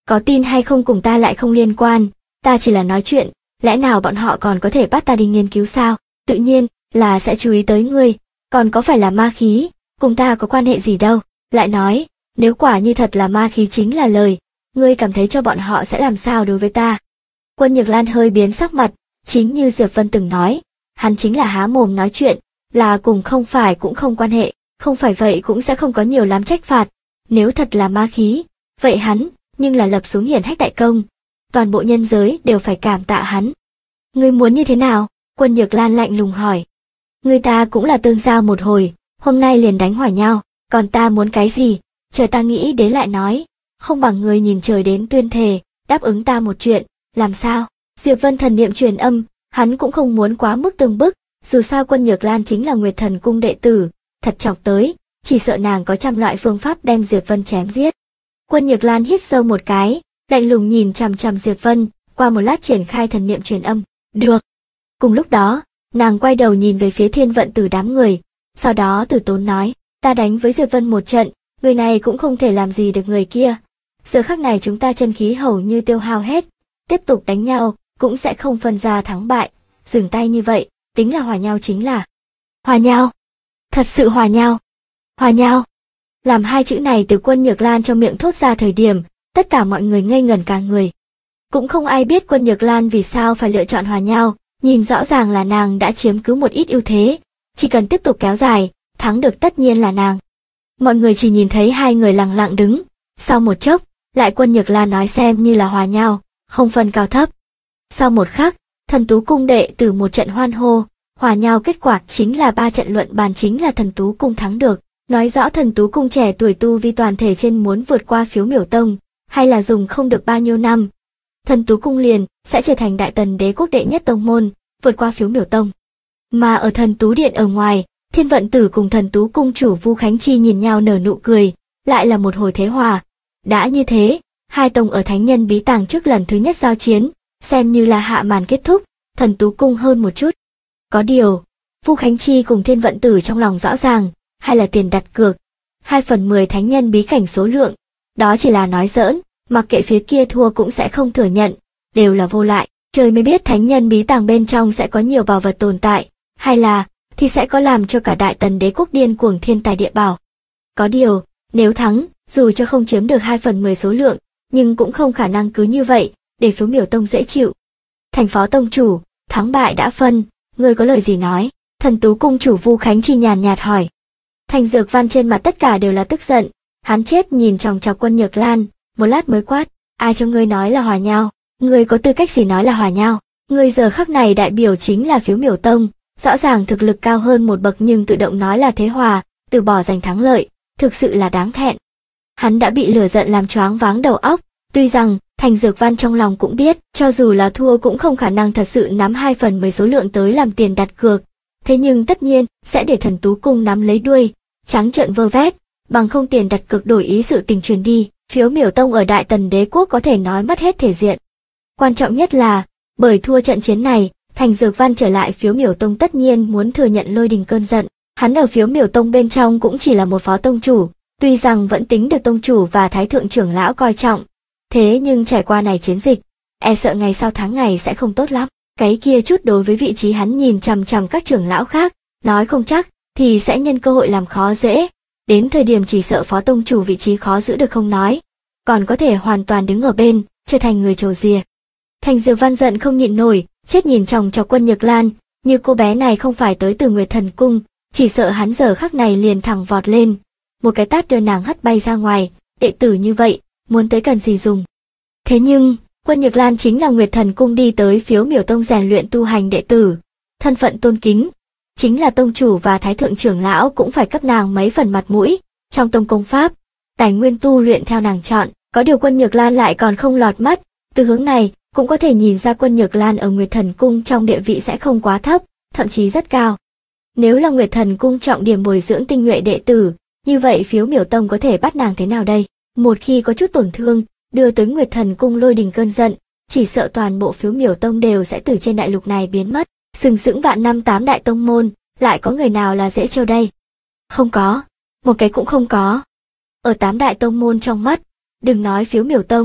Có tin hay không cùng ta lại không liên quan, ta chỉ là nói chuyện, lẽ nào bọn họ còn có thể bắt ta đi nghiên cứu sao? Tự nhiên là sẽ chú ý tới ngươi, còn có phải là ma khí, cùng ta có quan hệ gì đâu. Lại nói, nếu quả như thật là ma khí chính là lời, ngươi cảm thấy cho bọn họ sẽ làm sao đối với ta? Quân Nhược Lan hơi biến sắc mặt, chính như Diệp Vân từng nói, hắn chính là há mồm nói chuyện, là cùng không phải cũng không quan hệ, không phải vậy cũng sẽ không có nhiều lắm trách phạt. Nếu thật là ma khí, vậy hắn, nhưng là lập xuống hiển hách đại công, toàn bộ nhân giới đều phải cảm tạ hắn. Ngươi muốn như thế nào? Quân Nhược Lan lạnh lùng hỏi. Người ta cũng là tương giao một hồi, hôm nay liền đánh hỏa nhau, còn ta muốn cái gì? Chờ ta nghĩ đến lại nói, không bằng người nhìn trời đến tuyên thề, đáp ứng ta một chuyện, làm sao? Diệp Vân thần niệm truyền âm, hắn cũng không muốn quá mức tương bức, dù sao Quân Nhược Lan chính là Nguyệt Thần cung đệ tử, thật chọc tới, chỉ sợ nàng có trăm loại phương pháp đem Diệp Vân chém giết. Quân Nhược Lan hít sâu một cái, lạnh lùng nhìn chằm chằm Diệp Vân, qua một lát triển khai thần niệm truyền âm. Được. Cùng lúc đó, nàng quay đầu nhìn về phía Thiên Vận Tử đám người, sau đó Tử Tốn nói, ta đánh với Diệp Vân một trận, người này cũng không thể làm gì được người kia. Giờ khắc này chúng ta chân khí hầu như tiêu hao hết, tiếp tục đánh nhau, cũng sẽ không phân ra thắng bại, dừng tay như vậy, tính là hòa nhau chính là. Hòa nhau? Thật sự hòa nhau? Hòa nhau? Làm hai chữ này từ Quân Nhược Lan trong miệng thốt ra thời điểm, tất cả mọi người ngây ngẩn cả người. Cũng không ai biết Quân Nhược Lan vì sao phải lựa chọn hòa nhau, nhìn rõ ràng là nàng đã chiếm cứ một ít ưu thế, chỉ cần tiếp tục kéo dài, thắng được tất nhiên là nàng. Mọi người chỉ nhìn thấy hai người lặng lặng đứng, sau một chốc, lại Quân Nhược Lan nói xem như là hòa nhau, không phân cao thấp. Sau một khắc, Thần Tú cung đệ tử một trận hoan hô, hòa nhau kết quả chính là 3 trận luận bàn chính là Thần Tú cung thắng được, nói rõ Thần Tú cung trẻ tuổi tu vi toàn thể trên muốn vượt qua Phiếu Miểu tông, hay là dùng không được bao nhiêu năm, Thần Tú cung liền sẽ trở thành Đại Tần Đế quốc đệ nhất tông môn, vượt qua Phiếu Miểu tông. Mà ở Thần Tú điện ở ngoài, Thiên Vận Tử cùng Thần Tú cung chủ Vu Khánh Chi nhìn nhau nở nụ cười, lại là một hồi thế hòa. Đã như thế, hai tông ở Thánh Nhân bí tàng trước lần thứ nhất giao chiến, xem như là hạ màn kết thúc, Thần Tú cung hơn một chút. Có điều, Vu Khánh Chi cùng Thiên Vận Tử trong lòng rõ ràng, hay là tiền đặt cược, 2/10 Thánh Nhân bí cảnh số lượng, đó chỉ là nói giỡn, mặc kệ phía kia thua cũng sẽ không thừa nhận, đều là vô lại, trời mới biết Thánh Nhân bí tàng bên trong sẽ có nhiều bảo vật tồn tại, hay là thì sẽ có làm cho cả Đại Tần Đế quốc điên cuồng thiên tài địa bảo. Có điều, nếu thắng, dù cho không chiếm được 2/10 số lượng, nhưng cũng không khả năng cứ như vậy, để Phiếu Miểu tông dễ chịu. Thành phó tông chủ, thắng bại đã phân, ngươi có lời gì nói? Thần Tú cung chủ Vu Khánh Chi nhàn nhạt hỏi. Thành Dược Văn trên mặt tất cả đều là tức giận, hắn chết nhìn chòng chọc Quân Nhược Lan, một lát mới quát, ai cho ngươi nói là hòa nhau? Ngươi có tư cách gì nói là hòa nhau? Ngươi giờ khắc này đại biểu chính là Phiếu Miểu tông, rõ ràng thực lực cao hơn một bậc nhưng tự động nói là thế hòa, từ bỏ giành thắng lợi, thực sự là đáng thẹn. Hắn đã bị lửa giận làm choáng váng đầu óc, tuy rằng Thành Dược Văn trong lòng cũng biết, cho dù là thua cũng không khả năng thật sự nắm 2/10 số lượng tới làm tiền đặt cược, thế nhưng tất nhiên sẽ để Thần Tú cung nắm lấy đuôi, trắng trợn vơ vét, bằng không tiền đặt cược đổi ý sự tình truyền đi, Phiếu Miểu tông ở Đại Tần Đế quốc có thể nói mất hết thể diện. Quan trọng nhất là, bởi thua trận chiến này, Thành Dược Văn trở lại Phiếu Miểu tông tất nhiên muốn thừa nhận lôi đình cơn giận. Hắn ở Phiếu Miểu tông bên trong cũng chỉ là một phó tông chủ, tuy rằng vẫn tính được tông chủ và thái thượng trưởng lão coi trọng, thế nhưng trải qua này chiến dịch, e sợ ngày sau tháng ngày sẽ không tốt lắm. Cái kia chút đối với vị trí hắn nhìn chằm chằm các trưởng lão khác, nói không chắc thì sẽ nhân cơ hội làm khó dễ, đến thời điểm chỉ sợ phó tông chủ vị trí khó giữ được không nói, còn có thể hoàn toàn đứng ở bên, trở thành người trồ rìa. Thành Dược Văn giận không nhịn nổi, chết nhìn chòng chọc Quân Nhược Lan, như cô bé này không phải tới từ Nguyệt Thần cung, chỉ sợ hắn giờ khắc này liền thẳng vọt lên, một cái tát đưa nàng hất bay ra ngoài, đệ tử như vậy, muốn tới cần gì dùng. Thế nhưng, Quân Nhược Lan chính là Nguyệt Thần cung đi tới Phiếu Miểu tông rèn luyện tu hành đệ tử, thân phận tôn kính, chính là tông chủ và thái thượng trưởng lão cũng phải cấp nàng mấy phần mặt mũi, trong tông công pháp, tài nguyên tu luyện theo nàng chọn, có điều Quân Nhược Lan lại còn không lọt mắt, từ hướng này cũng có thể nhìn ra Quân Nhược Lan ở Nguyệt Thần cung trong địa vị sẽ không quá thấp, thậm chí rất cao. Nếu là Nguyệt Thần cung trọng điểm bồi dưỡng tinh nhuệ đệ tử, như vậy Phiếu Miểu tông có thể bắt nàng thế nào đây? Một khi có chút tổn thương, đưa tới Nguyệt Thần cung lôi đình cơn giận, chỉ sợ toàn bộ Phiếu Miểu tông đều sẽ từ trên đại lục này biến mất. Sừng sững vạn năm 8 đại tông môn, lại có người nào là dễ trêu đây? Không có, một cái cũng không có. Ở 8 đại tông môn trong mắt, đừng nói Phiếu Miểu tông,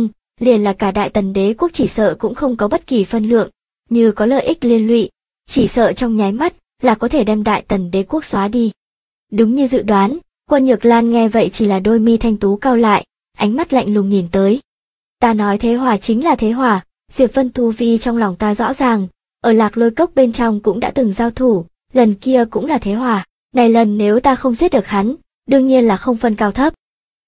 liền là cả Đại Tần đế quốc chỉ sợ cũng không có bất kỳ phân lượng, như có lợi ích liên lụy, chỉ sợ trong nháy mắt là có thể đem Đại Tần đế quốc xóa đi. Đúng như dự đoán, Quân Nhược Lan nghe vậy chỉ là đôi mi thanh tú cau lại, ánh mắt lạnh lùng nhìn tới. Ta nói thế hòa chính là thế hòa, Diệp Vân tu vi trong lòng ta rõ ràng, ở Lạc Lôi Cốc bên trong cũng đã từng giao thủ, lần kia cũng là thế hòa, này lần nếu ta không giết được hắn, đương nhiên là không phân cao thấp.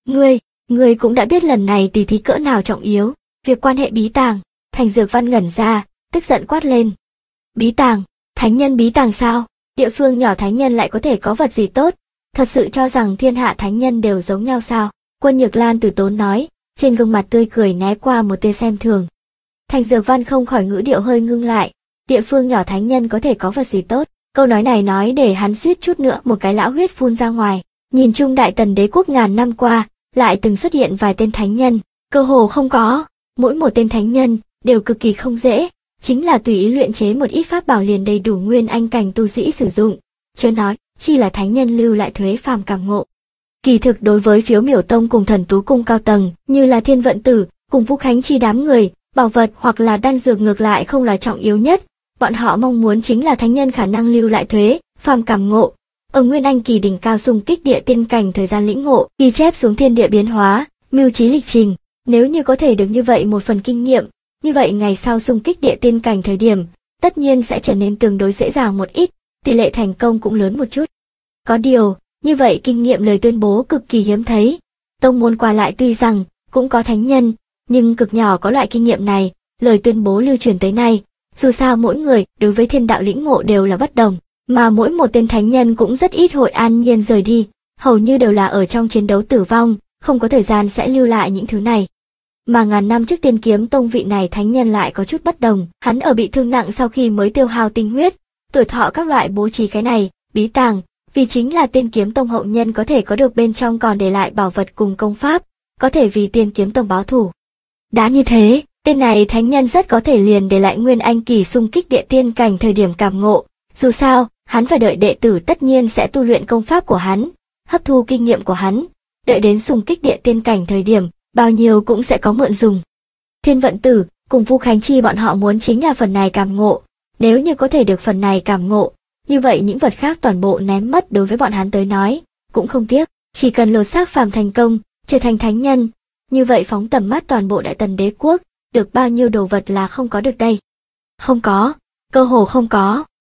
Ngươi cũng đã biết lần này tỷ thí cỡ nào trọng yếu, việc quan hệ bí tàng. Thành Dược Văn ngẩn ra, tức giận quát lên. Bí tàng, thánh nhân bí tàng sao? Địa phương nhỏ thánh nhân lại có thể có vật gì tốt? Thật sự cho rằng thiên hạ thánh nhân đều giống nhau sao? Quân Nhược Lan từ tốn nói, trên gương mặt tươi cười né qua một tia xem thường. Thành Dược Văn không khỏi ngữ điệu hơi ngưng lại, địa phương nhỏ thánh nhân có thể có vật gì tốt? Câu nói này nói để hắn suýt chút nữa một cái lão huyết phun ra ngoài. Nhìn chung Đại Tần đế quốc ngàn năm qua, lại từng xuất hiện vài tên thánh nhân, cơ hồ không có, mỗi một tên thánh nhân đều cực kỳ không dễ, chính là tùy ý luyện chế một ít pháp bảo liền đầy đủ nguyên anh cảnh tu sĩ sử dụng, chớ nói chi là thánh nhân lưu lại thuế phàm cảm ngộ. Kỳ thực đối với Phiếu Miểu Tông cùng Thần Tú Cung cao tầng, như là Thiên Vận Tử, cùng Vũ Khánh Chi đám người, bảo vật hoặc là đan dược ngược lại không là trọng yếu nhất, bọn họ mong muốn chính là thánh nhân khả năng lưu lại thuế phàm cảm ngộ. Ở Nguyên Anh kỳ đỉnh cao xung kích địa tiên cảnh thời gian lĩnh ngộ, ghi chép xuống thiên địa biến hóa, mưu trí lịch trình, nếu như có thể được như vậy một phần kinh nghiệm, như vậy ngày sau xung kích địa tiên cảnh thời điểm, tất nhiên sẽ trở nên tương đối dễ dàng một ít, tỷ lệ thành công cũng lớn một chút. Có điều, như vậy kinh nghiệm lời tuyên bố cực kỳ hiếm thấy. Tông môn qua lại tuy rằng cũng có thánh nhân, nhưng cực nhỏ có loại kinh nghiệm này, lời tuyên bố lưu truyền tới nay, dù sao mỗi người đối với thiên đạo lĩnh ngộ đều là bất đồng. Mà mỗi một tên thánh nhân cũng rất ít hội an nhiên rời đi, hầu như đều là ở trong chiến đấu tử vong, không có thời gian sẽ lưu lại những thứ này. Mà ngàn năm trước Tiên Kiếm Tông vị này thánh nhân lại có chút bất đồng, hắn ở bị thương nặng sau khi mới tiêu hao tinh huyết, tuổi thọ các loại bố trí cái này, bí tàng, vì chính là Tiên Kiếm Tông hậu nhân có thể có được bên trong còn để lại bảo vật cùng công pháp, có thể vì Tiên Kiếm Tông báo thù. Đã như thế, tên này thánh nhân rất có thể liền để lại nguyên anh kỳ xung kích địa tiên cảnh thời điểm cảm ngộ, dù sao, hắn phải đợi đệ tử tất nhiên sẽ tu luyện công pháp của hắn, hấp thu kinh nghiệm của hắn, đợi đến xung kích địa tiên cảnh thời điểm, bao nhiêu cũng sẽ có mượn dùng. Thiên Vận Tử cùng Vũ Khánh Chi bọn họ muốn chính là phần này cảm ngộ, nếu như có thể được phần này cảm ngộ, như vậy những vật khác toàn bộ ném mất đối với bọn hắn tới nói, cũng không tiếc, chỉ cần lột xác phàm thành công, trở thành thánh nhân, như vậy phóng tầm mắt toàn bộ Đại Tần đế quốc, được bao nhiêu đồ vật là không có được đây. Không có, cơ hồ không có.